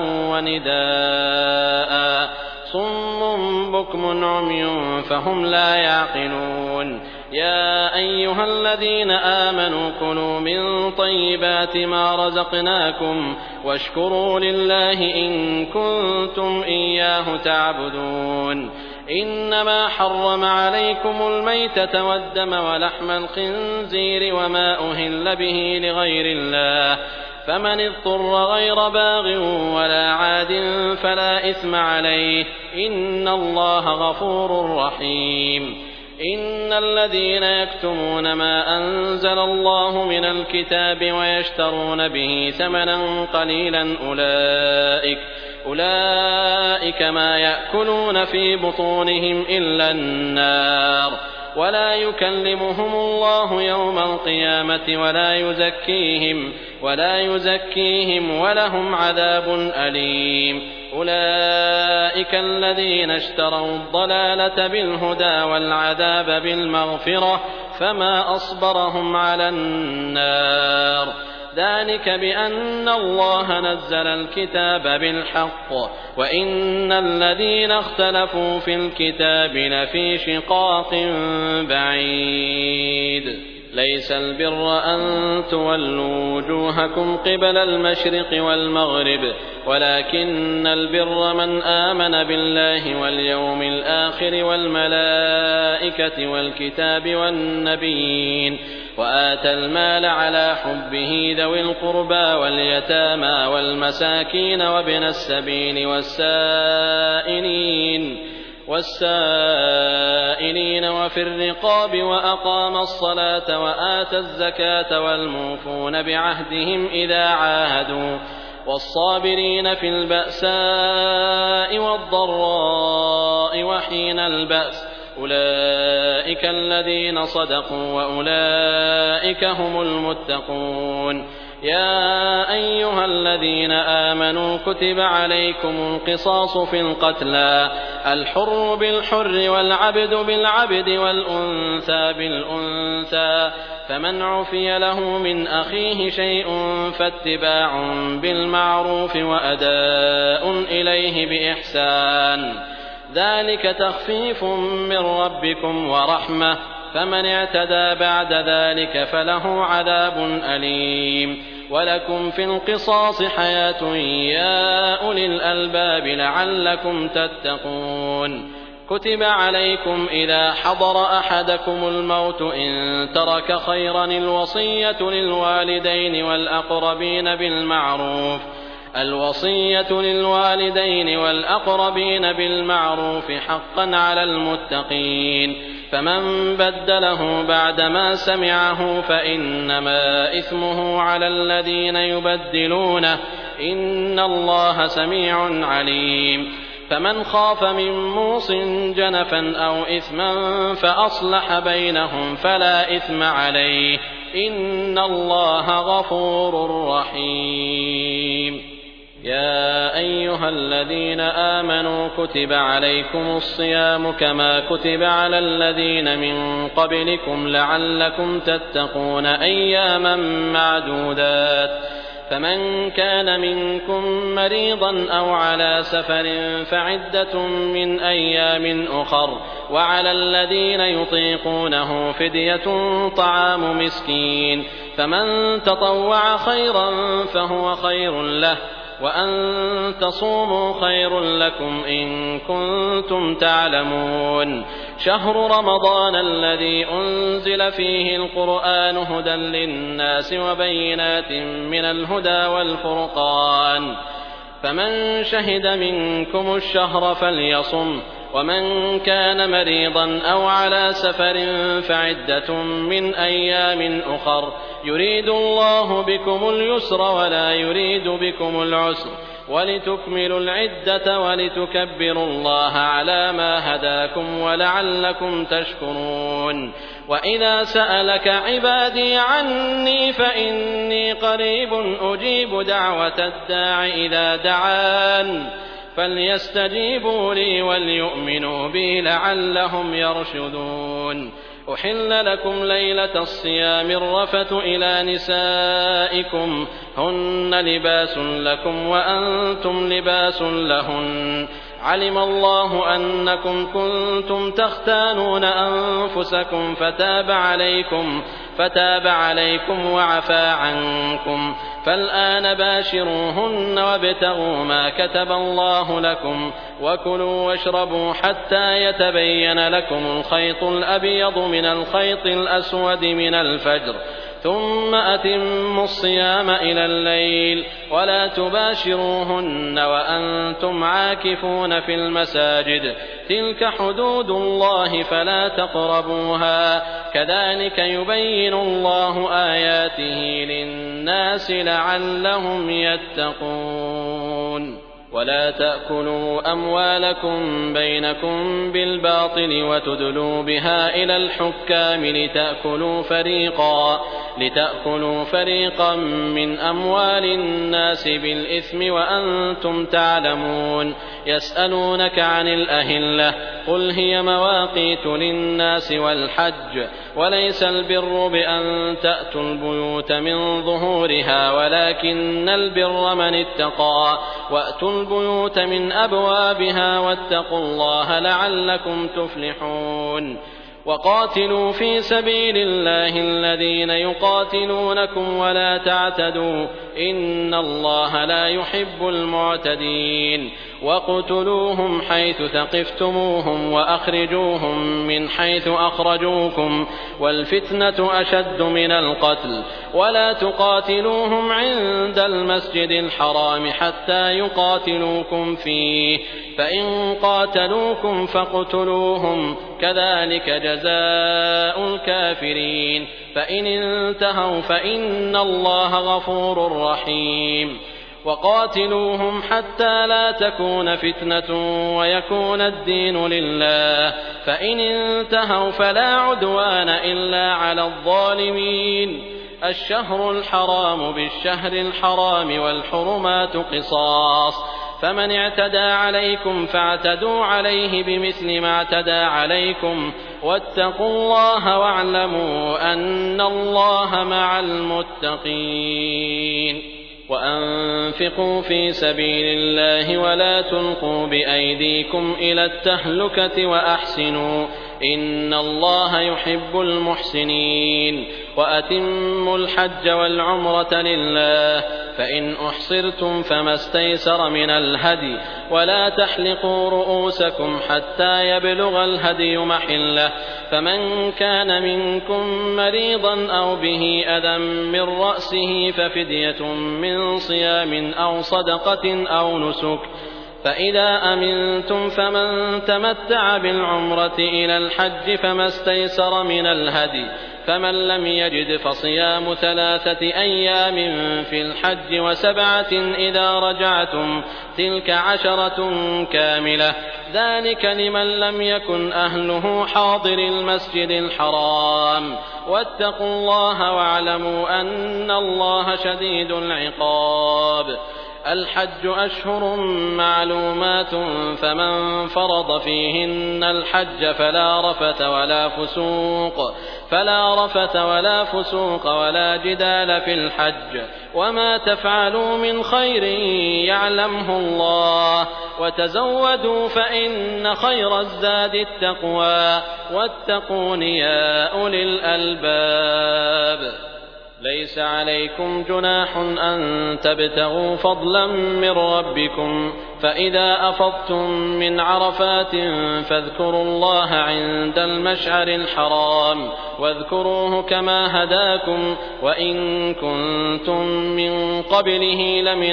ونداء صم بكم عمي فهم لا يعقلون يا أيها الذين آمنوا كلوا من طيبات ما رزقناكم واشكروا لله إن كنتم إياه تعبدون إنما حرم عليكم الميتة والدم ولحم الخنزير وما أهل به لغير الله فمن اضطر غير باغ ولا عاد فلا إثم عليه إن الله غفور رحيم إن الذين يكتمون ما أنزل الله من الكتاب ويشترون به ثمنا قليلا أولئك أولئك ما يأكلون في بطونهم إلا النار ولا يكلمهم الله يوم القيامة ولا يزكيهم ولا يزكيهم ولهم عذاب أليم أولئك الذين اشتروا الضلالة بالهدى والعذاب بالمغفرة فما أصبرهم على النار ذلك بأن الله نزل الكتاب بالحق وإن الذين اختلفوا في الكتاب لفي شقاق بعيد ليس البر أن تولوا وجوهكم قبل المشرق والمغرب ولكن البر من آمن بالله واليوم الآخر والملائكة والكتاب والنبيين وآتى المال على حبه ذوي القربى واليتامى والمساكين وابن السبيل والسائلين والسائلين وفي الرقاب وأقام الصلاة وآتى الزكاة والموفون بعهدهم إذا عاهدوا والصابرين في البأساء والضراء وحين البأس أولئك الذين صدقوا وأولئك هم المتقون يا أيها الذين آمنوا كتب عليكم القصاص في القتلى الحر بالحر والعبد بالعبد والأنثى بالأنثى فمن عفي له من أخيه شيء فاتباع بالمعروف وأداء إليه بإحسان ذلك تخفيف من ربكم ورحمة فمن اعتدى بعد ذلك فله عذاب أليم ولكم في القصاص حياة يا أولي الألباب لعلكم تتقون كتب عليكم إذا حضر أحدكم الموت إن ترك خيرا الوصية للوالدين والأقربين بالمعروف الوصية للوالدين والأقربين بالمعروف حقا على المتقين فمن بدله بعدما سمعه فإنما إثمه على الذين يبدلونه إن الله سميع عليم فمن خاف من موص جنفا أو إثما فأصلح بينهم فلا إثم عليه إن الله غفور رحيم يا أيها الذين آمنوا كتب عليكم الصيام كما كتب على الذين من قبلكم لعلكم تتقون أياما معدودات فمن كان منكم مريضا أو على سفر فعدة من أيام أخر وعلى الذين يطيقونه فدية طعام مسكين فمن تطوع خيرا فهو خير له وأن تصوموا خير لكم إن كنتم تعلمون شهر رمضان الذي أنزل فيه القرآن هدى للناس وبينات من الهدى والفرقان فمن شهد منكم الشهر فليصم ومن كان مريضا أو على سفر فعدة من أيام أخر يريد الله بكم اليسر ولا يريد بكم العسر ولتكملوا العدة ولتكبروا الله على ما هداكم ولعلكم تشكرون وإذا سألك عبادي عني فإني قريب أجيب دعوة الداع إذا دعان فليستجيبوا لي وليؤمنوا بي لعلهم يرشدون أحل لكم ليلة الصيام الرفث إلى نسائكم هن لباس لكم وأنتم لباس لهن علم الله أنكم كنتم تختانون أنفسكم فتاب عليكم فتاب عليكم وعفى عنكم فالآن باشروهن وابتغوا ما كتب الله لكم وكلوا واشربوا حتى يتبين لكم الخيط الأبيض من الخيط الأسود من الفجر ثم أتموا الصيام إلى الليل ولا تباشروهن وأنتم عاكفون في المساجد تلك حدود الله فلا تقربوها كذلك يبين الله آياته للناس لعلهم يتقون ولا تأكلوا أموالكم بينكم بالباطل وتدلوا بها إلى الحكام لتأكلوا فريقا لتأكلوا فريقا من أموال الناس بالإثم وأنتم تعلمون يسألونك عن الأهلة قل هي مواقيت للناس والحج وليس البر بأن تأتوا البيوت من ظهورها ولكن البر من اتقى وأتوا البيوت من أبوابها واتقوا الله لعلكم تفلحون وقاتلوا في سبيل الله الذين يقاتلونكم ولا تعتدوا إن الله لا يحب المعتدين وقتلوهم حيث ثقفتموهم وأخرجوهم من حيث أخرجوكم والفتنة أشد من القتل ولا تقاتلوهم عند المسجد الحرام حتى يقاتلوكم فيه فإن قاتلوكم فاقتلوهم كذلك جزاء الكافرين فإن انتهوا فإن الله غفور رحيم وقاتلوهم حتى لا تكون فتنة ويكون الدين لله فإن انتهوا فلا عدوان إلا على الظالمين الشهر الحرام بالشهر الحرام والحرمات قصاص فمن اعتدى عليكم فاعتدوا عليه بمثل ما اعتدى عليكم واتقوا الله واعلموا أن الله مع المتقين وأنفقوا في سبيل الله ولا تلقوا بأيديكم إلى التهلكة وأحسنوا إن الله يحب المحسنين وأتموا الحج والعمرة لله فإن أحصرتم فما استيسر من الهدي ولا تحلقوا رؤوسكم حتى يبلغ الهدي محله فمن كان منكم مريضا أو به أذى من رأسه ففدية من صيام أو صدقة أو نسك فإذا أمنتم فمن تمتع بالعمرة إلى الحج فما استيسر من الهدي فمن لم يجد فصيام ثلاثة أيام في الحج وسبعة إذا رجعتم تلك عشرة كاملة ذلك لمن لم يكن أهله حاضر المسجد الحرام واتقوا الله واعلموا أن الله شديد العقاب الحج أشهر معلومات فمن فرض فيهن الحج فلا رفث ولا فسوق فلا رفث ولا فسوق ولا جدال في الحج وما تفعلوا من خير يعلمه الله وتزودوا فإن خير الزاد التقوى واتقون يا أولي الألباب ليس عليكم جناح أن تبتغوا فضلا من ربكم فإذا أفضتم من عرفات فاذكروا الله عند المشعر الحرام واذكروه كما هداكم وإن كنتم من قبله لمن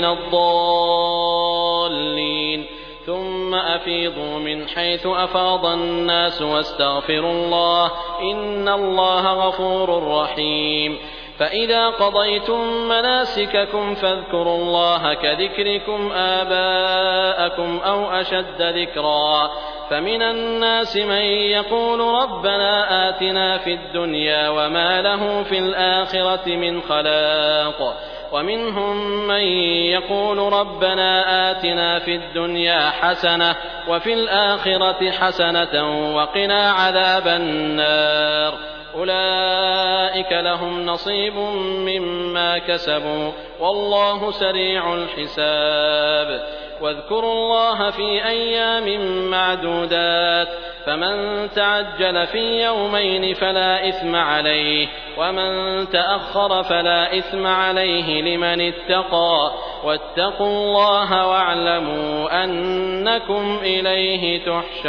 الضالين ثم أفيضوا من حيث أفاض الناس واستغفروا الله إن الله غفور رحيم فإذا قضيتم مناسككم فاذكروا الله كذكركم آباءكم أو أشد ذكرا فمن الناس من يقول ربنا آتنا في الدنيا وما له في الآخرة من خلاق ومنهم من يقول ربنا آتنا في الدنيا حسنة وفي الآخرة حسنة وقنا عذاب النار أولئك لهم نصيب مما كسبوا والله سريع الحساب واذكروا الله في أيام معدودات فمن تعجل في يومين فلا إثم عليه ومن تأخر فلا إثم عليه لمن اتقى واتقوا الله واعلموا أنكم إليه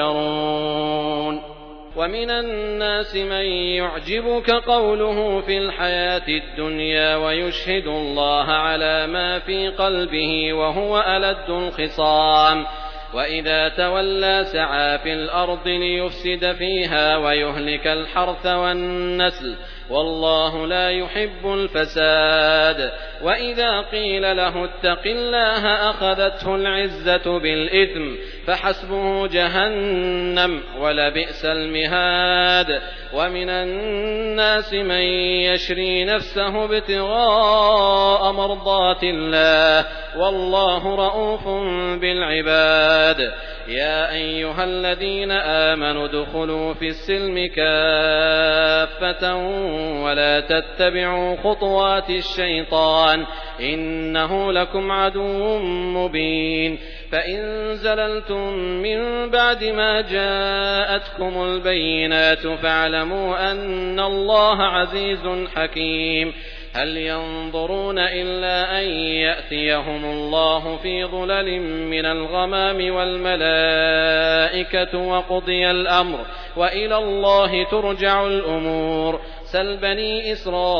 تحشرون. ومن الناس من يعجبك قوله في الحياة الدنيا ويشهد الله على ما في قلبه وهو ألد الخصام وإذا تولى سعى في الأرض ليفسد فيها ويهلك الحرث والنسل والله لا يحب الفساد وإذا قيل له اتق الله أخذته العزة بالإثم فحسبه جهنم ولبئس المهاد. ومن الناس من يشري نفسه ابتغاء مرضات الله والله رؤوف بالعباد. يا أيها الذين آمنوا ادخلوا في السلم كافة ولا تتبعوا خطوات الشيطان إنه لكم عدو مبين. فإن زللتم من بعد ما جاءتكم البينات فاعلموا أن الله عزيز حكيم. هل ينظرون إلا أن يأتيهم الله في ظلل من الغمام والملائكة وقضي الأمر وإلى الله ترجع الأمور. سل بني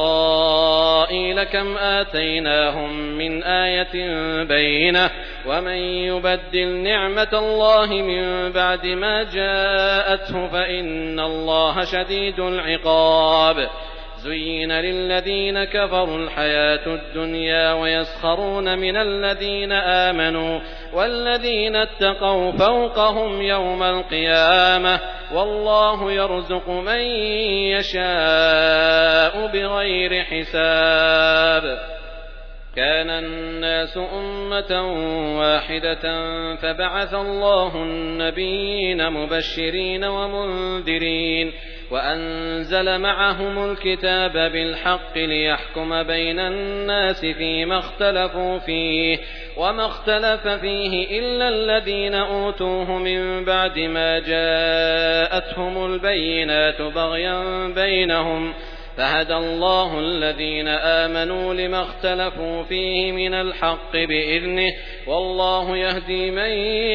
إسرائيل كم آتيناهم من آية بينة ومن يبدل نعمة الله من بعد ما جاءته فإن الله شديد العقاب. زين للذين كفروا الحياة الدنيا ويسخرون من الذين آمنوا والذين اتقوا فوقهم يوم القيامة والله يرزق من يشاء بغير حساب. كان الناس أمة واحدة فبعث الله النبيين مبشرين ومنذرين وأنزل معهم الكتاب بالحق ليحكم بين الناس فيما اختلفوا فيه وما اختلف فيه إلا الذين أوتوه من بعد ما جاءتهم البينات بغيا بينهم فهدى الله الذين آمنوا لما اختلفوا فيه من الحق بإذنه والله يهدي من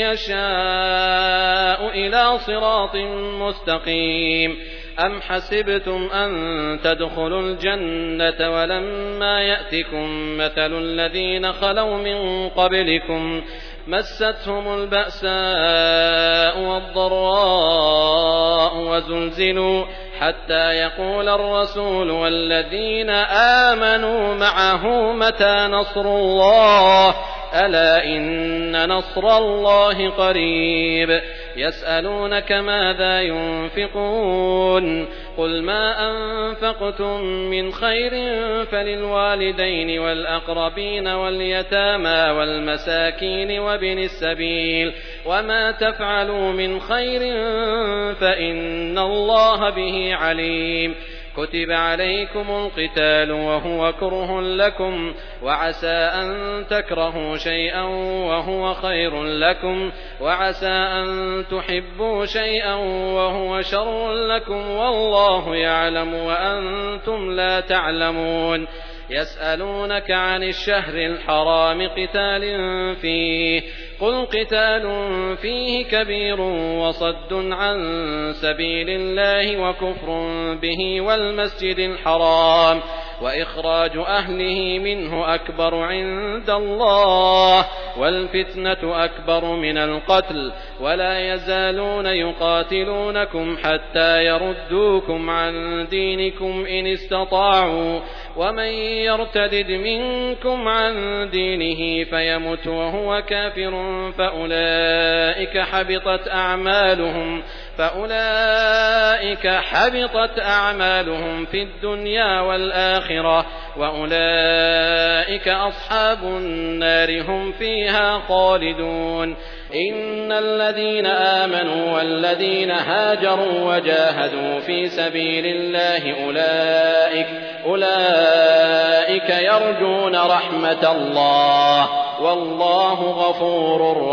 يشاء إلى صراط مستقيم. أم حسبتم أن تدخلوا الجنة ولما يأتكم مثل الذين خلوا من قبلكم مستهم البأساء والضراء وزلزلوا حتى يقول الرسول والذين آمنوا معه متى نصر الله ألا إن نصر الله قريب. يسألونك ماذا ينفقون قل ما أنفقتم من خير فللوالدين والأقربين واليتامى والمساكين وابن السبيل وما تفعلوا من خير فإن الله به عليم. كتب عليكم القتال وهو كره لكم وعسى أن تكرهوا شيئا وهو خير لكم وعسى أن تحبوا شيئا وهو شر لكم والله يعلم وأنتم لا تعلمون. يسألونك عن الشهر الحرام قتال فيه قل قتال فيه كبير وصد عن سبيل الله وكفر به والمسجد الحرام وإخراج أهله منه أكبر عند الله والفتنة أكبر من القتل ولا يزالون يقاتلونكم حتى يردوكم عن دينكم إن استطاعوا ومن يرتدد منكم عن دينه فيمت وهو كافر فأولئك حبطت أعمالهم فأولئك حبطت أعمالهم في الدنيا والآخرة وأولئك أصحاب النار هم فيها خالدون. إن الذين آمنوا والذين هاجروا وجاهدوا في سبيل الله أولئك, أولئك يرجون رحمة الله والله غفور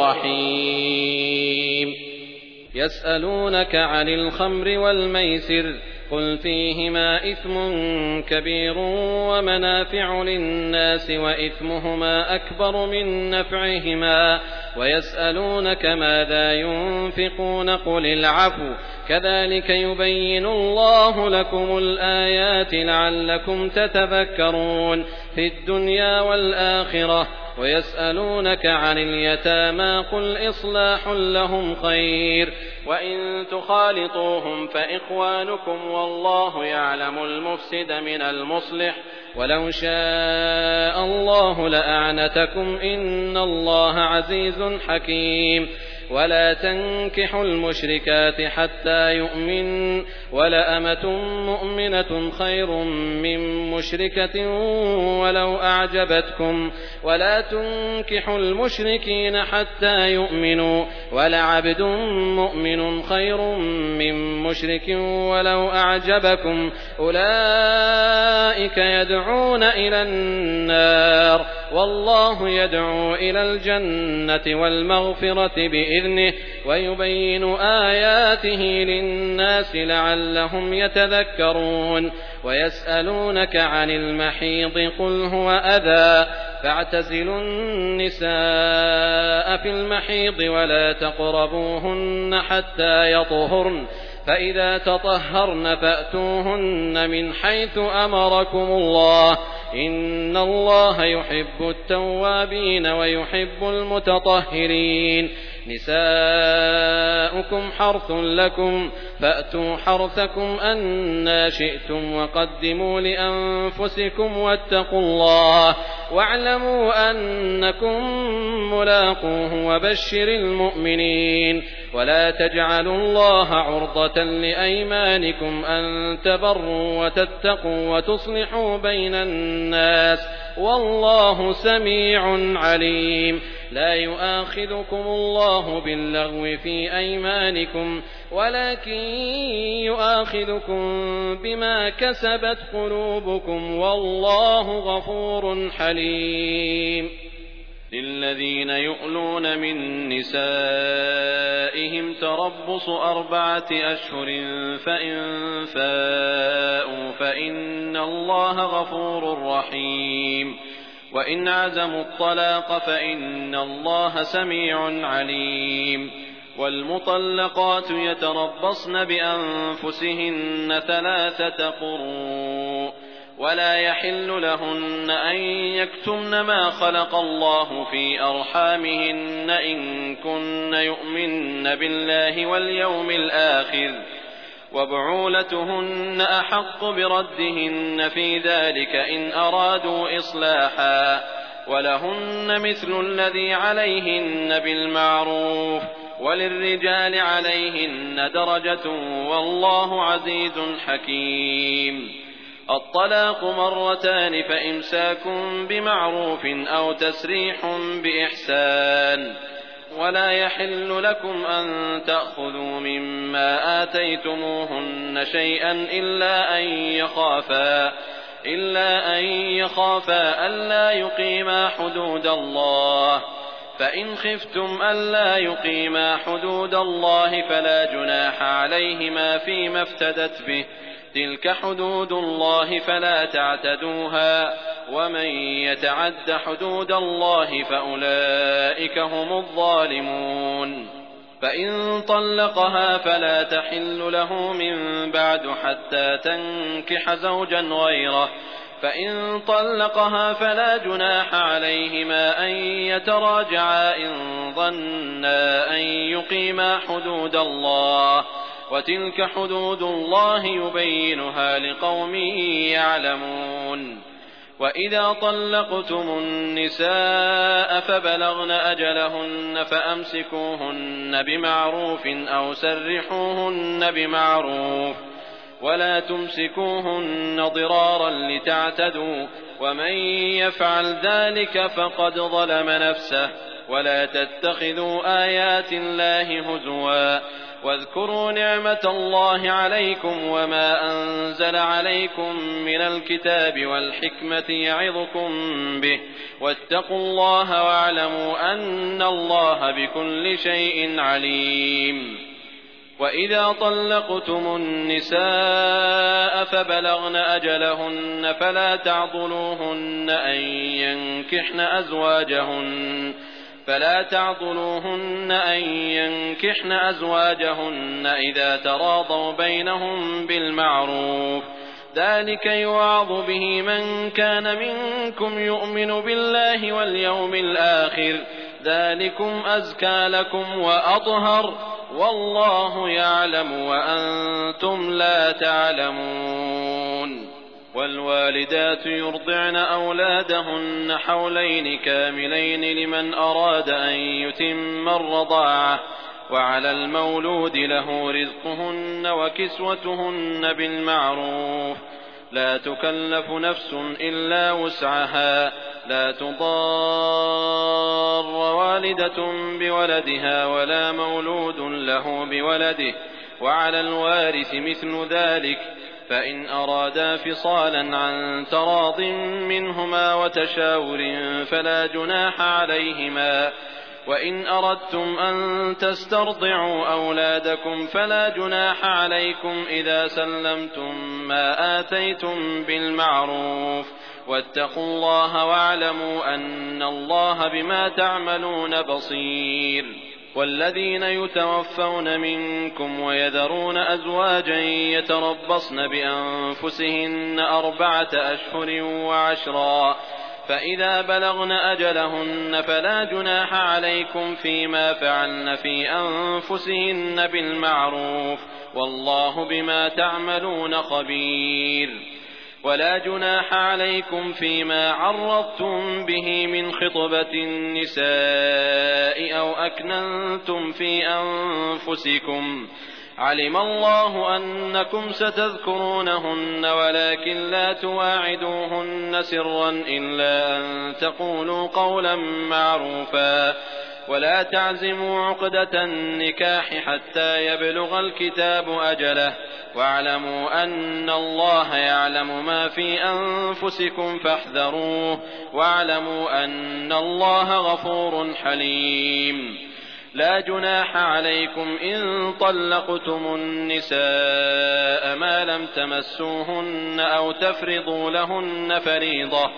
رحيم. يسألونك عن الخمر والميسر قل فيهما إثم كبير ومنافع للناس وإثمهما أكبر من نفعهما ويسألونك ماذا ينفقون قل العفو كذلك يبين الله لكم الآيات لعلكم تتذكرون في الدنيا والآخرة. ويسألونك عن اليتامى قل إصلاح لهم خير وإن تخالطوهم فإخوانكم والله يعلم المفسد من المصلح ولو شاء الله لأعنتكم إن الله عزيز حكيم. ولا تنكحوا المشركات حتى يؤمن ولأمة مؤمنة خير من مشركة ولو أعجبتكم ولا تنكحوا المشركين حتى يؤمنوا ولعبد مؤمن خير من مشرك ولو أعجبكم أولئك يدعون إلى النار والله يدعو إلى الجنة والمغفرة بإذنه ويبين آياته للناس لعلهم يتذكرون. ويسألونك عن المحيض قل هو أذى فاعتزلوا النساء في المحيض ولا تقربوهن حتى يطهرن فإذا تطهرن فأتوهن من حيث أمركم الله إن الله يحب التوابين ويحب المتطهرين. نساؤكم حرث لكم فأتوا حرثكم أنى شئتم وقدموا لأنفسكم واتقوا الله واعلموا أنكم ملاقوه وبشر المؤمنين. ولا تجعلوا الله عرضة لأيمانكم أن تبروا وتتقوا وتصلحوا بين الناس والله سميع عليم. لا يؤاخذكم الله باللغو في أيمانكم ولكن يؤاخذكم بما كسبت قلوبكم والله غفور حليم. للذين يؤلون من نسائهم تربص أربعة أشهر فإن فاءوا فإن الله غفور رحيم. وإن عزموا الطلاق فإن الله سميع عليم. والمطلقات يتربصن بأنفسهن ثلاثة قروء ولا يحل لهن أن يكتمن ما خلق الله في أرحامهن إن كن يؤمن بالله واليوم الآخر وبعولتهن أحق بردهن في ذلك إن أرادوا إصلاحا ولهن مثل الذي عليهن بالمعروف وللرجال عليهن درجة والله عزيز حكيم. الطلاق مرتان فإمساك بمعروف أو تسريح بإحسان. ولا يحل لكم أن تأخذوا مما آتيتموهن شيئا إلا أن يخافا إلا أن يخافا ألا يقيما حدود الله فإن خفتم ألا يقيما حدود الله فلا جناح عليهما فيما افتدت به تلك حدود الله فلا تعتدوها ومن يتعد حدود الله فأولئك هم الظالمون. فإن طلقها فلا تحل له من بعد حتى تنكح زوجا غيره فإن طلقها فلا جناح عليهما أن يتراجعا إن ظنا أن يقيما حدود الله وتلك حدود الله يبينها لقوم يعلمون. وإذا طلقتم النساء فبلغن أجلهن فأمسكوهن بمعروف أو سرحوهن بمعروف ولا تمسكوهن ضرارا لتعتدوا ومن يفعل ذلك فقد ظلم نفسه ولا تتخذوا آيات الله هزوا واذكروا نعمة الله عليكم وما أنزل عليكم من الكتاب والحكمة يعظكم به واتقوا الله واعلموا أن الله بكل شيء عليم. وإذا طلقتم النساء فبلغن أجلهن فلا تعضلوهن أن ينكحن أزواجهن فلا تعضلوهن أن ينكحن أزواجهن إذا تراضوا بينهم بالمعروف ذلك يوعظ به من كان منكم يؤمن بالله واليوم الآخر ذلكم أزكى لكم وأطهر والله يعلم وأنتم لا تعلمون. والوالدات يرضعن أولادهن حولين كاملين لمن أراد أن يتم الرضاعة وعلى المولود له رزقهن وكسوتهن بالمعروف لا تكلف نفس إلا وسعها لا تضار والدة بولدها ولا مولود له بولده وعلى الوارث مثل ذلك فإن أرادا فصالا عن تراض منهما وتشاور فلا جناح عليهما وإن أردتم أن تسترضعوا أولادكم فلا جناح عليكم إذا سلمتم ما آتيتم بالمعروف واتقوا الله واعلموا أن الله بما تعملون بصير. والذين يتوفون منكم ويذرون أزواجا يتربصن بأنفسهن أربعة أشهر وعشرا فإذا بلغن أجلهن فلا جناح عليكم فيما فعلن في أنفسهن بالمعروف والله بما تعملون خبير. ولا جناح عليكم فيما عرضتم به من خطبة النساء أو أكننتم في أنفسكم علم الله أنكم ستذكرونهن ولكن لا تواعدوهن سرا إلا أن تقولوا قولا معروفا ولا تعزموا عقدة النكاح حتى يبلغ الكتاب أجله واعلموا أن الله يعلم ما في أنفسكم فاحذروه واعلموا أن الله غفور حليم. لا جناح عليكم إن طلقتم النساء ما لم تمسوهن أو تفرضوا لهن فريضة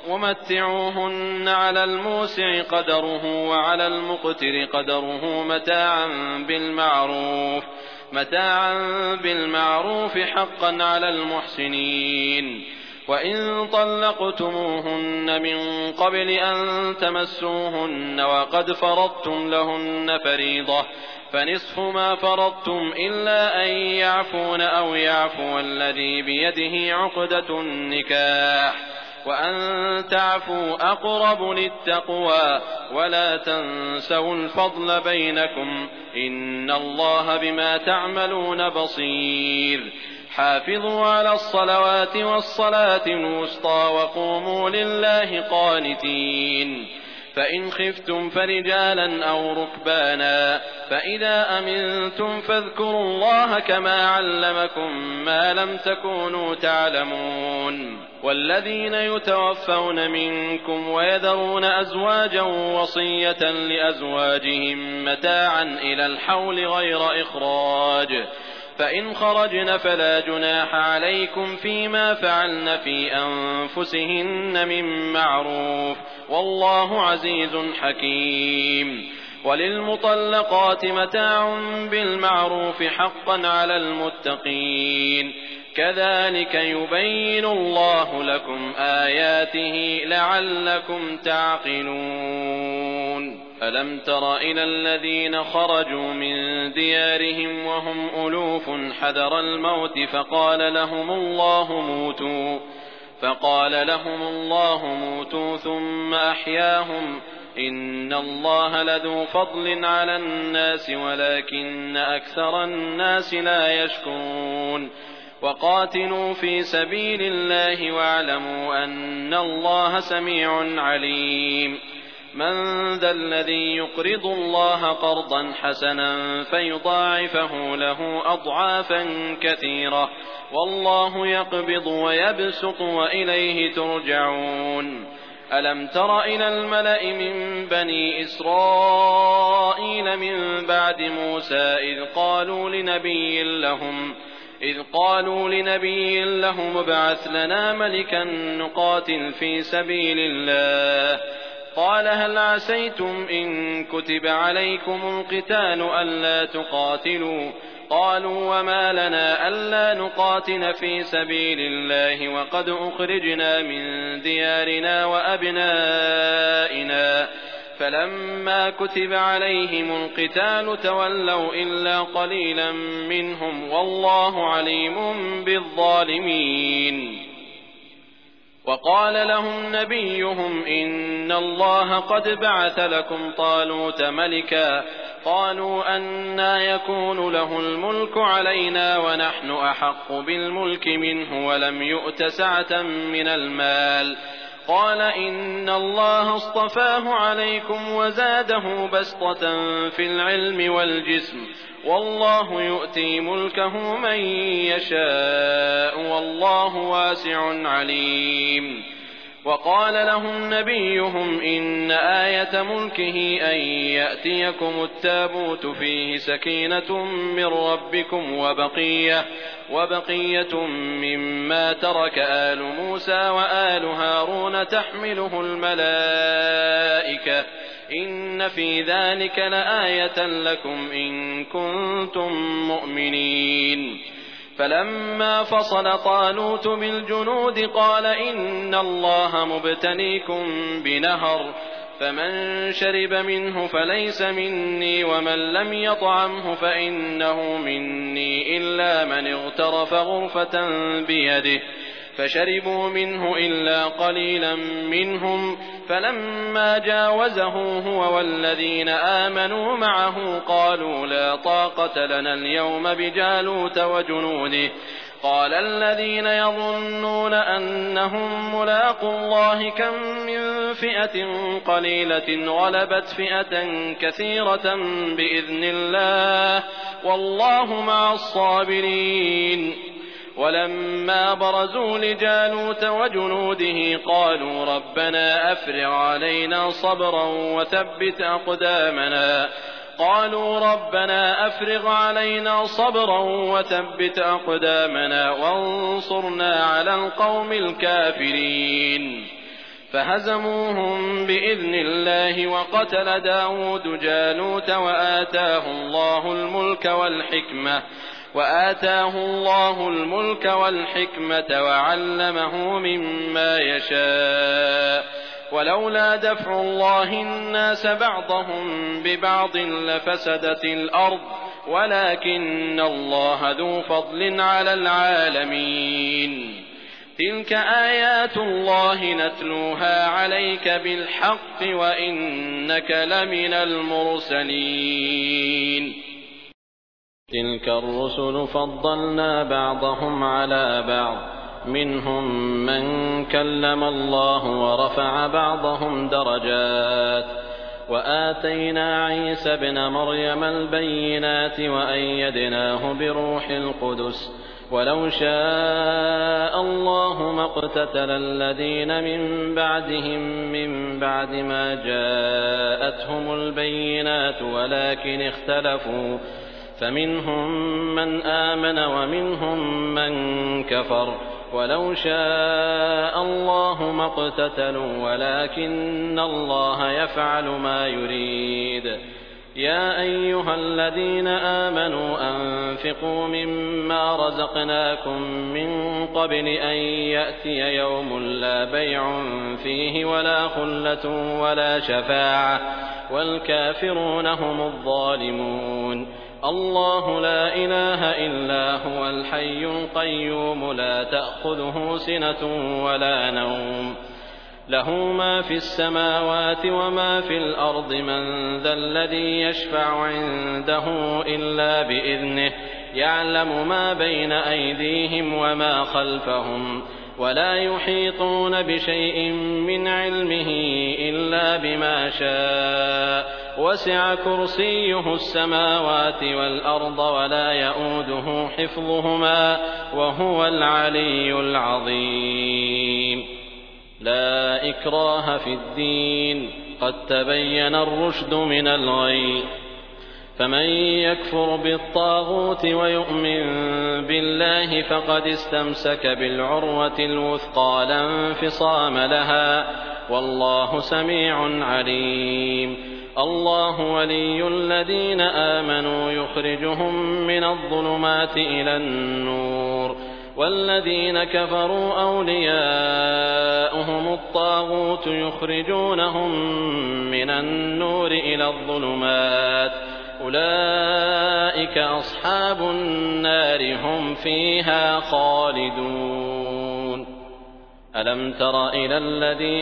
ومتعوهن على الموسع قدره وعلى المقتر قدره متاعا بالمعروف متاعا بالمعروف حقا على المحسنين. وإن طلقتموهن من قبل أن تمسوهن وقد فرضتم لهن فريضة فنصف ما فرضتم إلا أن يعفون أو يعفو الذي بيده عقدة النكاح وأن تعفوا أقرب للتقوى ولا تنسوا الفضل بينكم إن الله بما تعملون بصير. حافظوا على الصلوات والصلاة الوسطى وقوموا لله قانتين. فإن خفتم فرجالا أو ركبانا فإذا أمنتم فاذكروا الله كما علمكم ما لم تكونوا تعلمون. والذين يتوفون منكم ويذرون أزواجا وصية لأزواجهم متاعا إلى الحول غير إخراج فإن خرجن فلا جناح عليكم فيما فعلن في أنفسهن من معروف والله عزيز حكيم. وللمطلقات متاع بالمعروف حقا على المتقين كذلك يبين الله لكم آياته لعلكم تعقلون. ألم تر إلى الذين خرجوا من ديارهم وهم ألوف حذر الموت فقال لهم الله موتوا فقال لهم الله موتوا ثم أحياهم إن الله لذو فضل على الناس ولكن أكثر الناس لا يشكرون وقاتلوا في سبيل الله واعلموا أن الله سميع عليم من ذا الذي يقرض الله قرضا حسنا فيضاعفه له أضعافا كثيرة والله يقبض ويبسط وإليه ترجعون ألم تر إلى الملأ من بني إسرائيل من بعد موسى إذ قالوا لنبي لهم إذ قالوا لنبي لهم ابعث لنا ملكا نقاتل في سبيل الله قال هل عسيتم إن كتب عليكم القتال ألا تقاتلوا قالوا وما لنا ألا نقاتل في سبيل الله وقد أخرجنا من ديارنا وأبنائنا فلما كتب عليهم القتال تولوا إلا قليلا منهم والله عليم بالظالمين وقال لهم نبيهم إن الله قد بعث لكم طالوت ملكا قالوا أنى يكون له الملك علينا ونحن أحق بالملك منه ولم يؤت سعة من المال قال إن الله اصطفاه عليكم وزاده بسطة في العلم والجسم والله يؤتي ملكه من يشاء والله واسع عليم وقال لهم نبيهم إن آية ملكه أن يأتيكم التابوت فيه سكينة من ربكم وبقية وبقية مما ترك آل موسى وآل هارون تحمله الملائكة إن في ذلك لآية لكم إن كنتم مؤمنين فلما فصل طالوت بالجنود قال إن الله مبتليكم بنهر فمن شرب منه فليس مني ومن لم يطعمه فإنه مني إلا من اغترف غرفة بيده فشربوا منه إلا قليلا منهم فلما جاوزه هو والذين آمنوا معه قالوا لا طاقة لنا اليوم بجالوت وجنوده قال الذين يظنون أنهم ملاقو الله كم من فئة قليلة غلبت فئة كثيرة بإذن الله والله مع الصابرين ولما برزوا لجالوت وجنوده قالوا ربنا أفرغ علينا صبرا وثبت أقدامنا قالوا ربنا أفرغ علينا صبرا وثبت أقدامنا وانصرنا على القوم الكافرين فهزموهم بإذن الله وقتل داود جالوت وآتاه الله الملك والحكمة وآتاه الله الملك والحكمة وعلمه مما يشاء ولولا دفع الله الناس بعضهم ببعض لفسدت الأرض ولكن الله ذو فضل على العالمين تلك آيات الله نتلوها عليك بالحق وإنك لمن المرسلين تلك الرسل فضلنا بعضهم على بعض منهم من كلم الله ورفع بعضهم درجات وآتينا عيسى ابن مريم البينات وأيدناه بروح القدس ولو شاء الله ما اقتتل الذين من بعدهم من بعد ما جاءتهم البينات ولكن اختلفوا فمنهم من آمن ومنهم من كفر ولو شاء الله ما اقتتلوا ولكن الله يفعل ما يريد يا أيها الذين آمنوا أنفقوا مما رزقناكم من قبل أن يأتي يوم لا بيع فيه ولا خلة ولا شفاعة والكافرون هم الظالمون الله لا إله إلا هو الحي القيوم لا تأخذه سنة ولا نوم له ما في السماوات وما في الأرض من ذا الذي يشفع عنده إلا بإذنه يعلم ما بين أيديهم وما خلفهم ولا يحيطون بشيء من علمه إلا بما شاء وسع كرسيه السماوات والأرض ولا يؤوده حفظهما وهو العلي العظيم لا إكراه في الدين قد تبين الرشد من الغي فمن يكفر بالطاغوت ويؤمن بالله فقد استمسك بالعروة الوثقى لا انفصام لها والله سميع عليم الله ولي الذين آمنوا يخرجهم من الظلمات إلى النور والذين كفروا أولياؤهم الطاغوت يخرجونهم من النور إلى الظلمات أولئك أصحاب النار هم فيها خالدون ألم تر إلى الذي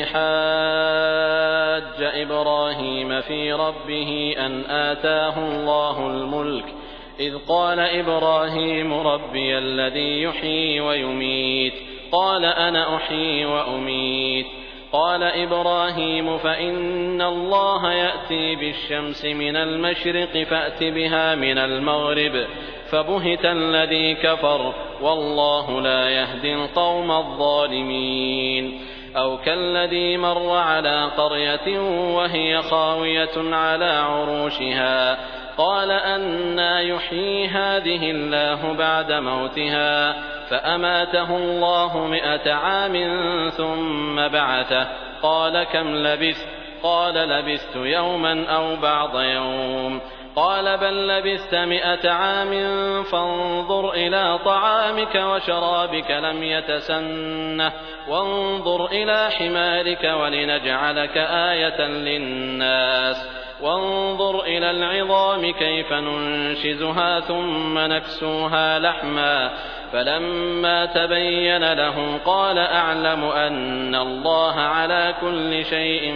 حاج إبراهيم في ربه أن آتاه الله الملك إذ قال إبراهيم ربي الذي يحيي ويميت قال أنا أحيي وأميت قال إبراهيم فإن الله يأتي بالشمس من المشرق فأت بها من المغرب فبهت الذي كفر والله لا يهدي القوم الظالمين أو كالذي مر على قرية وهي خاوية على عروشها قال أنى يحيي هذه الله بعد موتها فأماته الله مئة عام ثم بعثه قال كم لبثت قال لبثت يوما أو بعض يوم قال بل لبثت مئة عام فانظر إلى طعامك وشرابك لم يتسنه وانظر إلى حمارك ولنجعلك آية للناس وانظر إلى العظام كيف ننشزها ثم نكسوها لحما فلما تبين له قال أعلم أن الله على كل شيء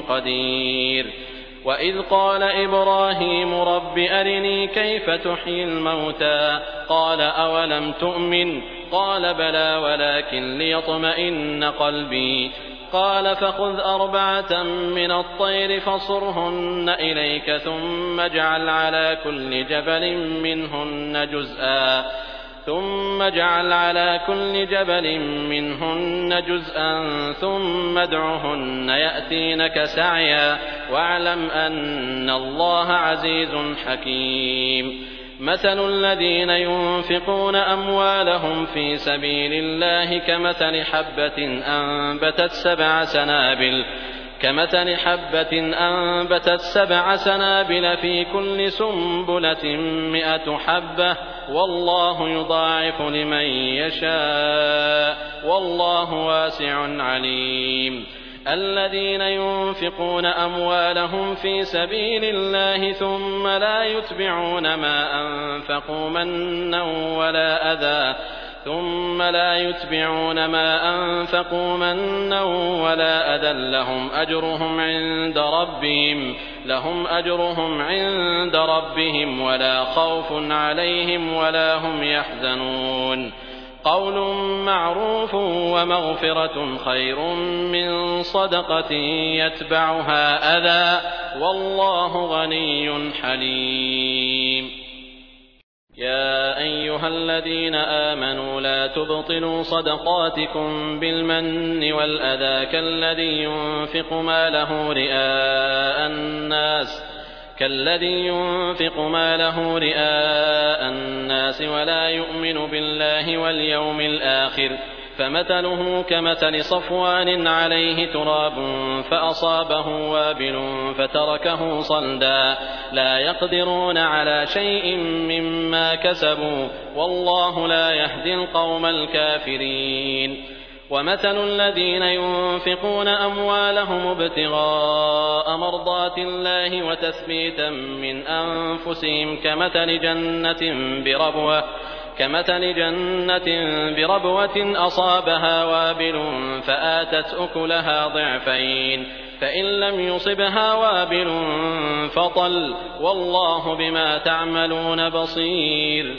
قدير وإذ قال إبراهيم رب أرني كيف تحيي الموتى قال أولم تؤمن قال بلى ولكن ليطمئن قلبي قال فخذ أربعة من الطير فصرهن إليك ثم اجعل على كل جبل منهن جزءا ثم اجعل على كل جبل منهن جزءا ثم ادعهن يأتينك سعيا واعلم أن الله عزيز حكيم مثل الذين ينفقون أموالهم في سبيل الله كمثل حبة أنبتت سبع سنابل كمثل حبة أنبتت سبع سنابل في كل سنبلة مئة حبة والله يضاعف لمن يشاء والله واسع عليم الذين ينفقون أموالهم في سبيل الله ثم لا يتبعون ما أنفقوا منا ولا أذى ثم لا يتبعون ما أنفقوا منا ولا أذى لهم أجرهم عند ربهم لهم أجرهم عند ربهم ولا خوف عليهم ولا هم يحزنون قول معروف ومغفرة خير من صدقة يتبعها أذى والله غني حليم يا أيها الذين آمنوا لا تبطلوا صدقاتكم بالمن والأذى كالذي ينفق ماله رئاء الناس كالذي ينفق ماله رئاء الناس ولا يؤمن بالله واليوم الآخر فمثله كمثل صفوان عليه تراب فأصابه وابل فتركه صلدا لا يقدرون على شيء مما كسبوا والله لا يهدي القوم الكافرين ومثل الذين ينفقون أموالهم ابتغاء مرضات الله وتثبيتا من أنفسهم كمثل جنة بربوة كمثل جنة بربوة أصابها وابل فآتت أكلها ضعفين فإن لم يصبها وابل فطل والله بما تعملون بصير.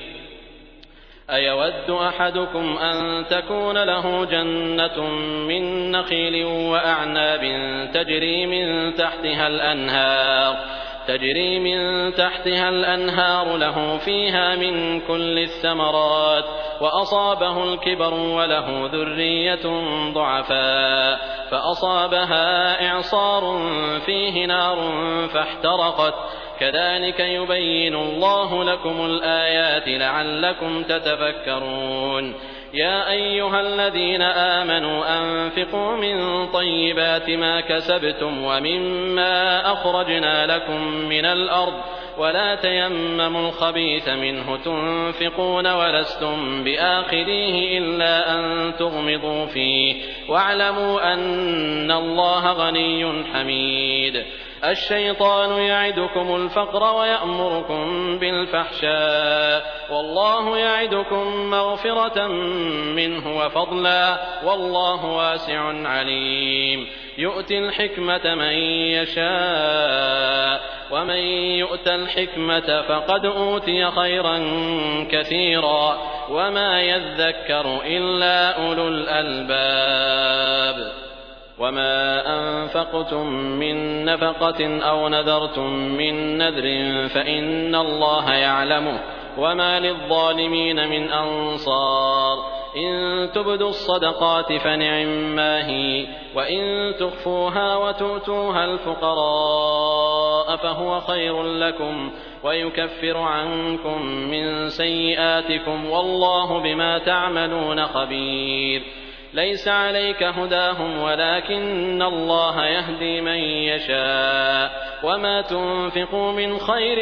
أيود أحدكم أن تكون له جنة من نخيل وأعناب تجري من تحتها الأنهار تجري من تحتها الأنهار له فيها من كل الثمرات وأصابه الكبر وله ذرية ضعفاء فأصابها إعصار فيه نار فاحترقت كذلك يبين الله لكم الآيات لعلكم تتفكرون. يا أيها الذين آمنوا أنفقوا من طيبات ما كسبتم ومما أخرجنا لكم من الأرض ولا تيمموا الخبيث منه تنفقون ولستم بآخذيه إلا أن تغمضوا فيه واعلموا أن الله غني حميد. الشيطان يعدكم الفقر ويأمركم بالفحشاء والله يعدكم مغفرة منه وفضلا والله واسع عليم. يؤتي الحكمة من يشاء ومن يؤت الحكمة فقد أوتي خيرا كثيرا وما يذكر إلا أولو الألباب. وما أنفقتم من نفقة أو نذرتم من نذر فإن الله يعلمه وما للظالمين من أنصار. إن تبدوا الصدقات فنعما هي وإن تخفوها وتؤتوها الفقراء فهو خير لكم ويكفر عنكم من سيئاتكم والله بما تعملون خبير. ليس عليك هداهم ولكن الله يهدي من يشاء وما تنفقوا من خير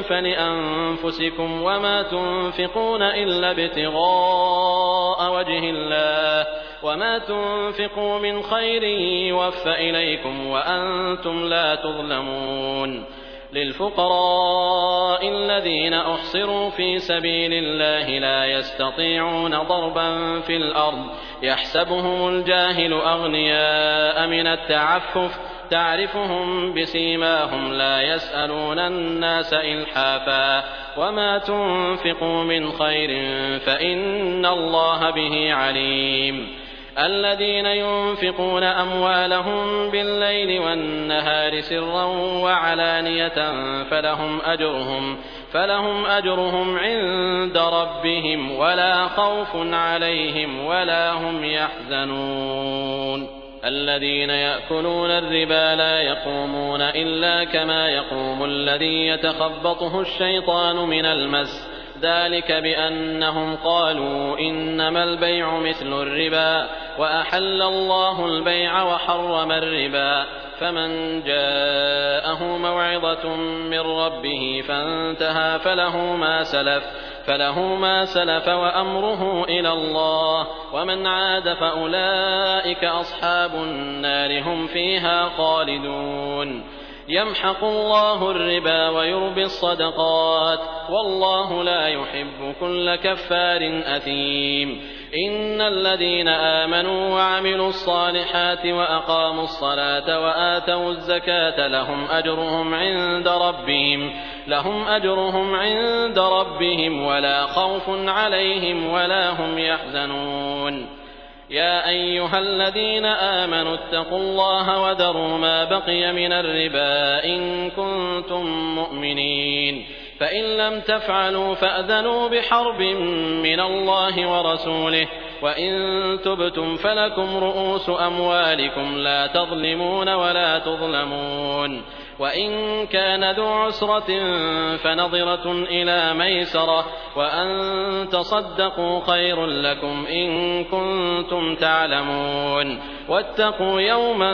فلأنفسكم وما تنفقون إلا ابتغاء وجه الله وما تنفقوا من خير يوفى إليكم وأنتم لا تظلمون. للفقراء الذين أحصروا في سبيل الله لا يستطيعون ضربا في الأرض يحسبهم الجاهل أغنياء من التعفف تعرفهم بسيماهم لا يسألون الناس إلحافا وما تنفقوا من خير فإن الله به عليم. الذين ينفقون أموالهم بالليل والنهار سرا وعلانية فلهم أجرهم فلهم أجرهم عند ربهم ولا خوف عليهم ولا هم يحزنون. الذين يأكلون الربا لا يقومون إلا كما يقوم الذي يتخبطه الشيطان من المس ذلك بأنهم قالوا إنما البيع مثل الربا وأحل الله البيع وحرم الربا فمن جاءه موعظة من ربه فانتهى فله ما سلف فله ما سلف وأمره إلى الله ومن عاد فأولئك أصحاب النار هم فيها خالدون. يمحق الله الربا ويربي الصدقات والله لا يحب كل كفار أثيم. إن الذين آمنوا وعملوا الصالحات وأقاموا الصلاة وآتوا الزكاة لهم أجرهم عند ربهم لهم أجرهم عند ربهم ولا خوف عليهم ولا هم يحزنون. يا أيها الذين آمنوا اتقوا الله وذروا ما بقي من الربا إن كنتم مؤمنين فإن لم تفعلوا فأذنوا بحرب من الله ورسوله وإن تبتم فلكم رؤوس أموالكم لا تظلمون ولا تظلمون. وإن كان ذو عسرة فنظرة إلى ميسرة وأن تصدقوا خير لكم إن كنتم تعلمون. واتقوا يوما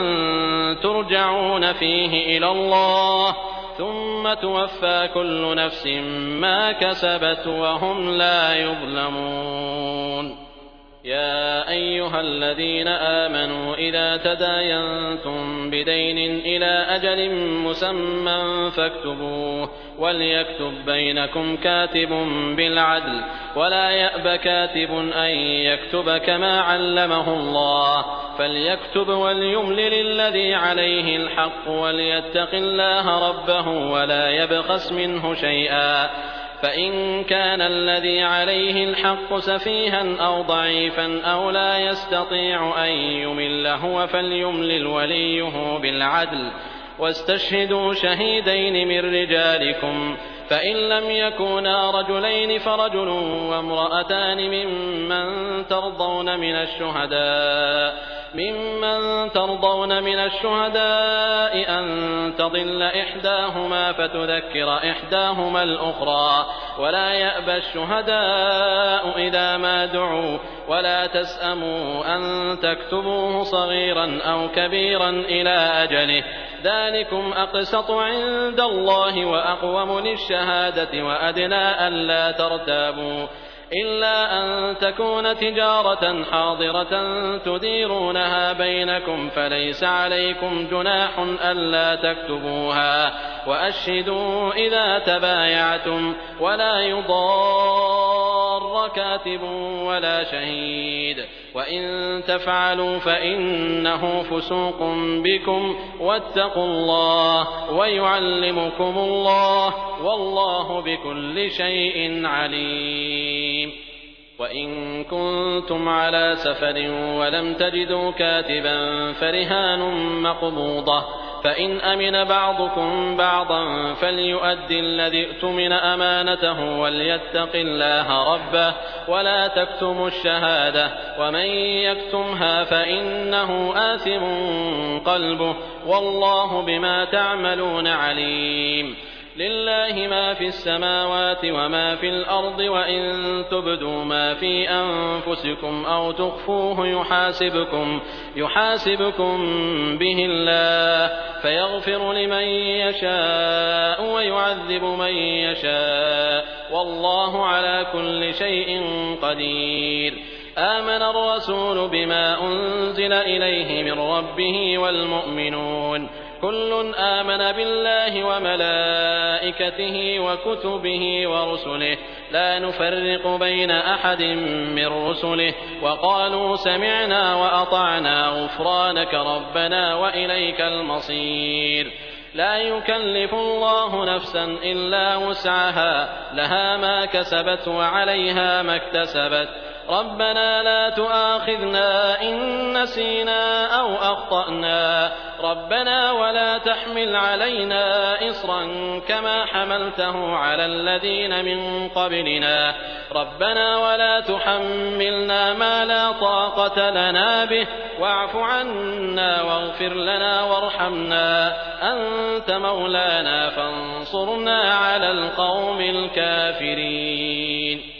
ترجعون فيه إلى الله ثم توفى كل نفس ما كسبت وهم لا يظلمون. يا أيها الذين آمنوا إذا تداينتم بدين إلى أجل مسمى فاكتبوه وليكتب بينكم كاتب بالعدل ولا يأب كاتب أن يكتب كما علمه الله فليكتب وليملل الذي عليه الحق وليتق الله ربه ولا يبخس منه شيئا فإن كان الذي عليه الحق سفيها أو ضعيفا أو لا يستطيع أن يمل هو فليملل وليه بالعدل واستشهدوا شهيدين من رجالكم فإن لم يكونا رجلين فرجل وامرأتان ممن ترضون من الشهداء ممن ترضون من الشهداء أن تضل إحداهما فتذكر إحداهما الأخرى ولا يأبى الشهداء إذا ما دعوا ولا تسأموا أن تكتبوه صغيرا أو كبيرا إلى أجله ذلكم أقسط عند الله وأقوم للشهادة وأدنى ألا ترتابوا إلا أن تكون تجارة حاضرة تديرونها بينكم فليس عليكم جناح ألا تكتبوها وأشهدوا إذا تبايعتم ولا يضار كاتب ولا شهيد وإن تفعلوا فإنه فسوق بكم واتقوا الله ويعلمكم الله والله بكل شيء عليم وإن كنتم على سفر ولم تجدوا كاتبا فرهان مقبوضة فإن أمن بعضكم بعضا فليؤد الذي اؤتمن أمانته وليتق الله ربه ولا تكتموا الشهادة ومن يكتمها فإنه آثم قلبه والله بما تعملون عليم لله ما في السماوات وما في الأرض وإن تبدوا ما في أنفسكم أو تخفوه يحاسبكم يحاسبكم به الله فيغفر لمن يشاء ويعذب من يشاء والله على كل شيء قدير آمن الرسول بما أنزل إليه من ربه والمؤمنون كل آمن بالله وملائكته وكتبه ورسله لا نفرق بين أحد من رسله وقالوا سمعنا وأطعنا غفرانك ربنا وإليك المصير لا يكلف الله نفسا إلا وسعها لها ما كسبت وعليها ما اكتسبت ربنا لا تؤاخذنا إن نسينا أو أخطأنا ربنا ولا تحمل علينا إصرا كما حملته على الذين من قبلنا ربنا ولا تحملنا ما لا طاقة لنا به واعف عنا واغفر لنا وارحمنا أنت مولانا فانصرنا على القوم الكافرين